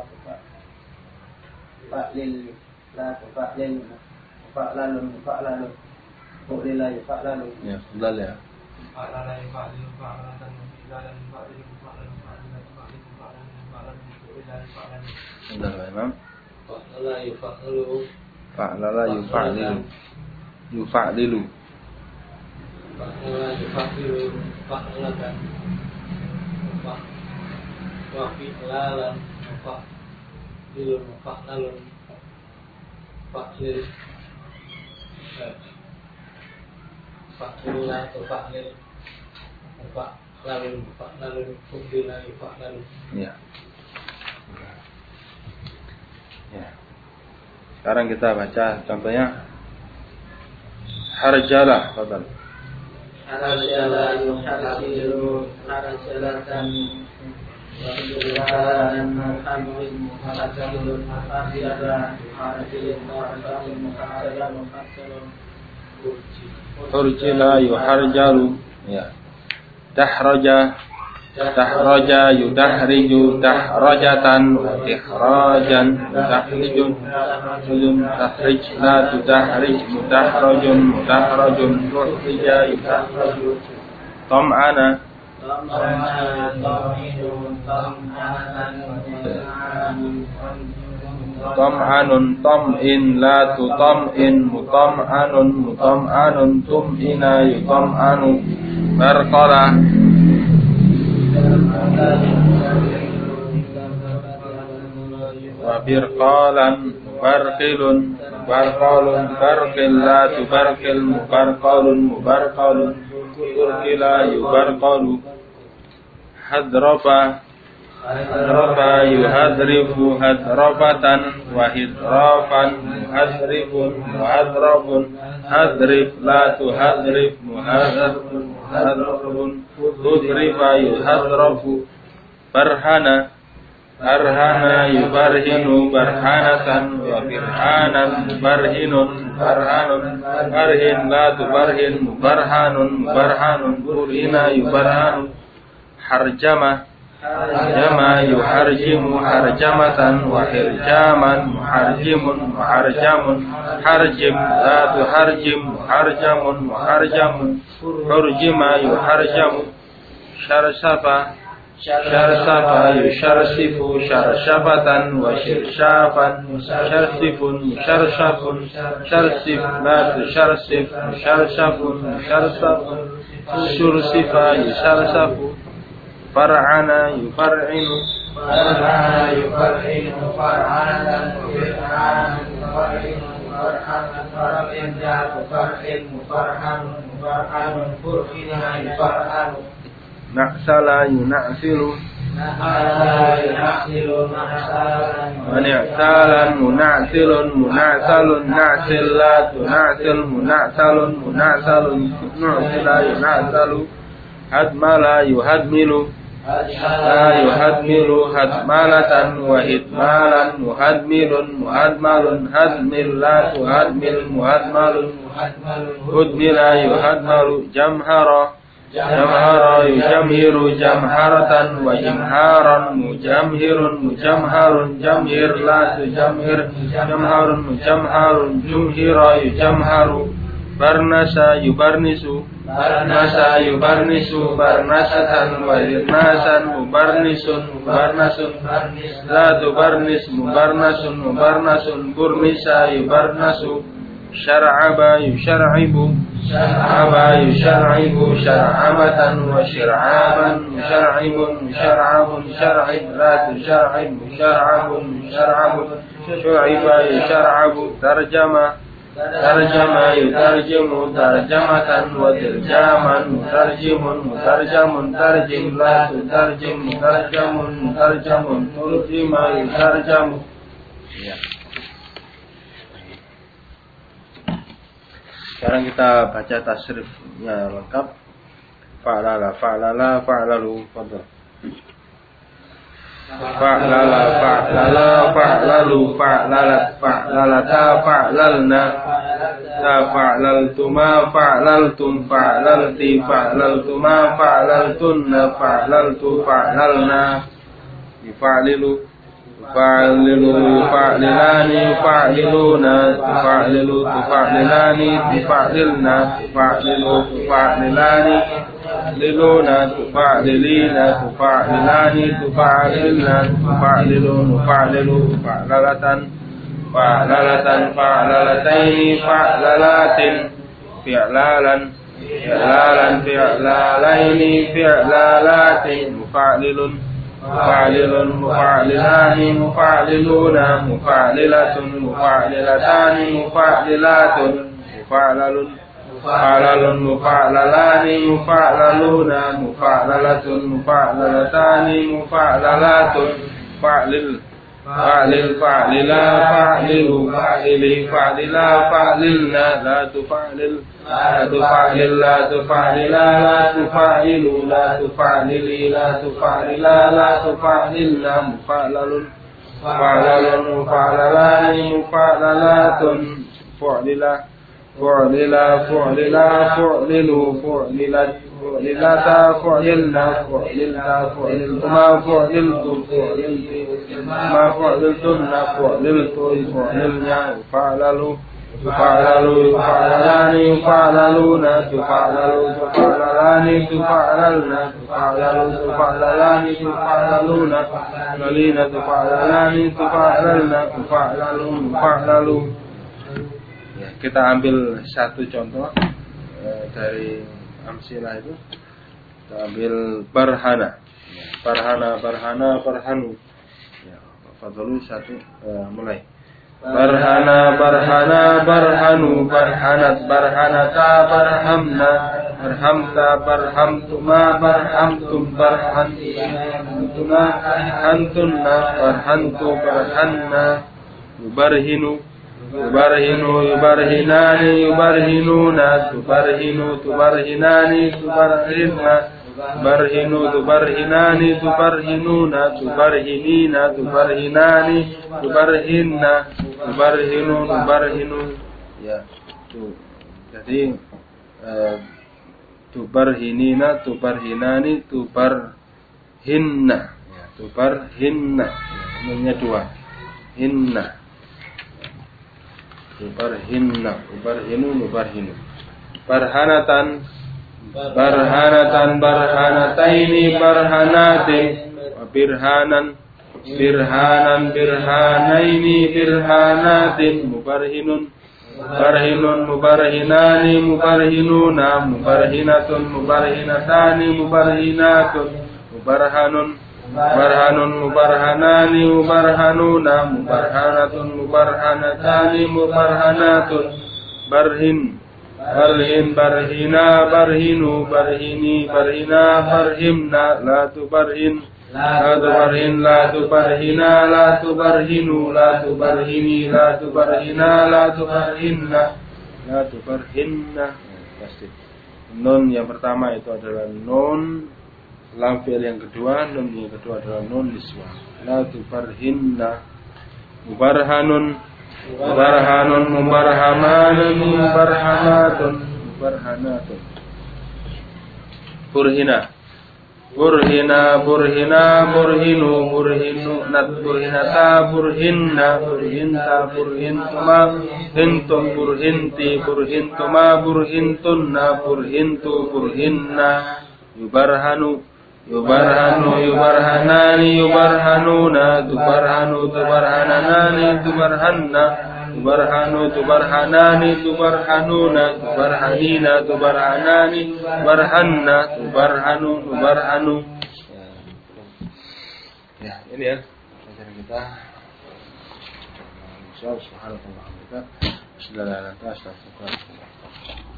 فعلل لا تفعلل مفعلل مفعلل فعلل يفعلل. Ya, betul ya. فعلل يفعل فعللة وفعلالا مفعلل مفعلل فعلل تفعلل مفعلل مفعلل فعلل يفعلل. Betul, Pak Imam. فعلل يفعل Fa'lala yufa'lilu. Yufa'lilu. فعلل يفعل فعلة وفعلالا مفعل مفعل فعل فعلنا تفعل فعل فعل فعلنا يفعل. Ya. Ya. Sekarang kita baca contohnya. Harjala, fadhal. Harjala yuharjilu harjalatan wa yuharjalan muhammadin muharjalun harjala harjilin muharjalun muharjalan muharjalun Urjila yuharjalu. Ya. Dahraja yudahriju dahrajatan ikhrajan yudahrijun tahrij la tudahrij mudahrajun mudahrajun tuhrija yudahraju tam'ana tam'anun tam'in la tutam'in mutam'anun mutam'anun tum'ina yutam'anu barqala wa birqalan barqilun barqalun barqil la tubarqil mubarqalun mubarqalun turqila yubarqalu hadraba yuhadrifu hadrabatan wa hidrafan muhadrifun muhadrabun hadrif la tuhadrif muhadrifun tudrifa yuhadrafu barhana yubarhinu barhanatan wa birhanan mubarhinun barhanun barhin la tubarhin mubarhanun mubarhanun burhina yubarhanu harjama yuharjimu harjamatan wa hirjaman muharjimun muharjamun harjim la tuharjim muharjamun muharjamun hurjima yuharjamu syarsafa syarsafa yusharsifu syarsyafatan wa syirsyafan musyarsifun musyarsafun syarsif la tusyarsif musyarsafun musyarsafun syursifa yusarsafu far'ana yufar'inu far'ana yufar'inu far'anan fir'anan yufar'inu far'anan far'in ja'atu far'in mufar'anun mufar'anun fur'ina yufar'anu na'sala yuna'silu Mani'salan muna'silun muna'salun na'sil tuna'sil muna'salun muna'salun nu'sila yuna'salu hadmala yuhadmilu la yuhadmilu hadmalatan wa hidmalan muhadmilun muhadmalun hadmil la tuhadmil muhadmalun hudmila yuhadmalu jamhara jamhara yujamhiru jamharatan wa jimharan mujamhirun mujamharun jamhir la tujamhir jamharun mujamharun jumhira yujamharu barnasa yubarnisu barnasa yubarnisu barnasatan wa irnasan mubarnisun mubarnasun la tubarnis mubarnasun mubarnasun burnisa yubarnasu syar'aba yushar'ibu syar'aba yushar'ibu syar'abatan wa syar'aban musyar'ibun musyar'abun syar'ib la tusyar'ib musyar'abun musyar'abun syu'iba yushar'abu tarjama tarjama yutarjimu tarjamatan wa tarjaman mutarjimun mutarjamun tarjim la tutarjim mutarjamun mutarjamun turjima yutarjamu. Sekarang kita baca tasrifnya lengkap. Fa'lala, fa'lala, fa'lalu. Fadhal. Fa'lala, fa'lala, fa'lalu, fa'lalat, fa'lalata, fa'lalna. Ta fa'laltuma, fa'laltum, fa'lalti, fa'laltuma, fa'laltunna, fa'laltu, fa'lalna. Fa'lilu. Fa'lilu fa'lilani fa'liluna fa'lilu fa'lilani fa'lilna fa'lilu fa'lilani liluna fa'lilina fa'lilani fa'lilna fa'lilun fa'lilu fa'lalatan fa'lalatan fa'lalataini fa'lalatin fi'lalan fi'lalan fi'lalaini fi'lalatin fa'lilun mufa'lilun mufa'lilani mufa'liluna mufa'lilatun mufa'lilatani mufa'lilatun mufa'lalun mufa'lalun mufa'lalani mufa'laluna mufa'lalatun mufa'lalatani mufa'lalatun fa'lil fa'lil fa'lila fa'lilu fa'lili fa'lila fa'lilna la tufa'lil la tufa'lil la tufa'lila la tufa'ilu la tufa'lili la tufa'lila la tufa'lilna mufa'lalun mufa'lalun mufa'lalani mufa'lalatun fu'lila fu'lila fu'lila fu'lilu fu'lilat fu'lilata fu'lilna fu'lilta fu'liltuma fu'liltum fu'lilti ma fu'liltunna fu'liltu fu'lilnya fa'lalu fa'lalu fa'lalani fa'laluna fa'lalu fa'lalani fa'lalna fa'lalu fa'lalani fa'laluna fa'lalina fa'lalani fa'lalna fa'lalu fa'lalu. Ya, kita ambil satu contoh dari amsilah itu. Kita ambil barhana. Barhana barhana barhanu. Ya, fadhlu satu mulai. Barhana barhana barhanu barhanat barhanata barhamna barhamta barhamtuma barhamtum barhantuma barhantunna barhantu barhanna yubarhinu yubarhinu yubarhinani yubarhinuna tubarhinu tubarhinani tubarhinna tubarhinu tubarhinani tubarhinuna tubarhinina tubarhinani tubarhinna tubarhinu tubarhinu. Ya, tuh. Jadi tubarhinina tubarhinani tubarhinna. Ya, tubarhinna. Namanya dua. Hinna. Tubarhinna, tubarhinu, tubarhinu. Barhanatan barhanatan barhanataini barhanatin wa birhanan birhanan birhanaini birhanatin mubarhinun mubarhinun mubarhinani mubarhinuna mubarhinatun mubarhinatani mubarhinatun mubarhanun mubarhanun mubarhanani mubarhanuna mubarhanatun mubarhanatani mubarhanatun barhin barhin barhina barhinu barhini barhina barhimna la tubarhin la tubarhin la tubarhina la tubarhinu la tubarhini la tubarhina la tubarhinna la tubarhinna. Pasti nun yang pertama itu adalah nun lam fi'il, yang kedua nun yang kedua adalah nun niswa. La tubarhinna mubarhanun mubarhanun mubarhamanun mubarhamatun mubarhanatun burhina burhina burhina burhinu burhinu nat burhinata burhinna burhinta burhintuma hintun burhinti burhintuma burhintunna burhintu burhinna yubarhanu yubarhanu yubarhanani yubarhanuna tubarhanu tubarhananani tubarhanna tubarhanu tubarhanani tubarhanuna tubarhanina tubarhanani tubarhanna tubarhanu tubarhanu. Ya, ini ya pelajaran kita. Subhanallah wa bihamdihi. Bismillahirrahmanirrahim.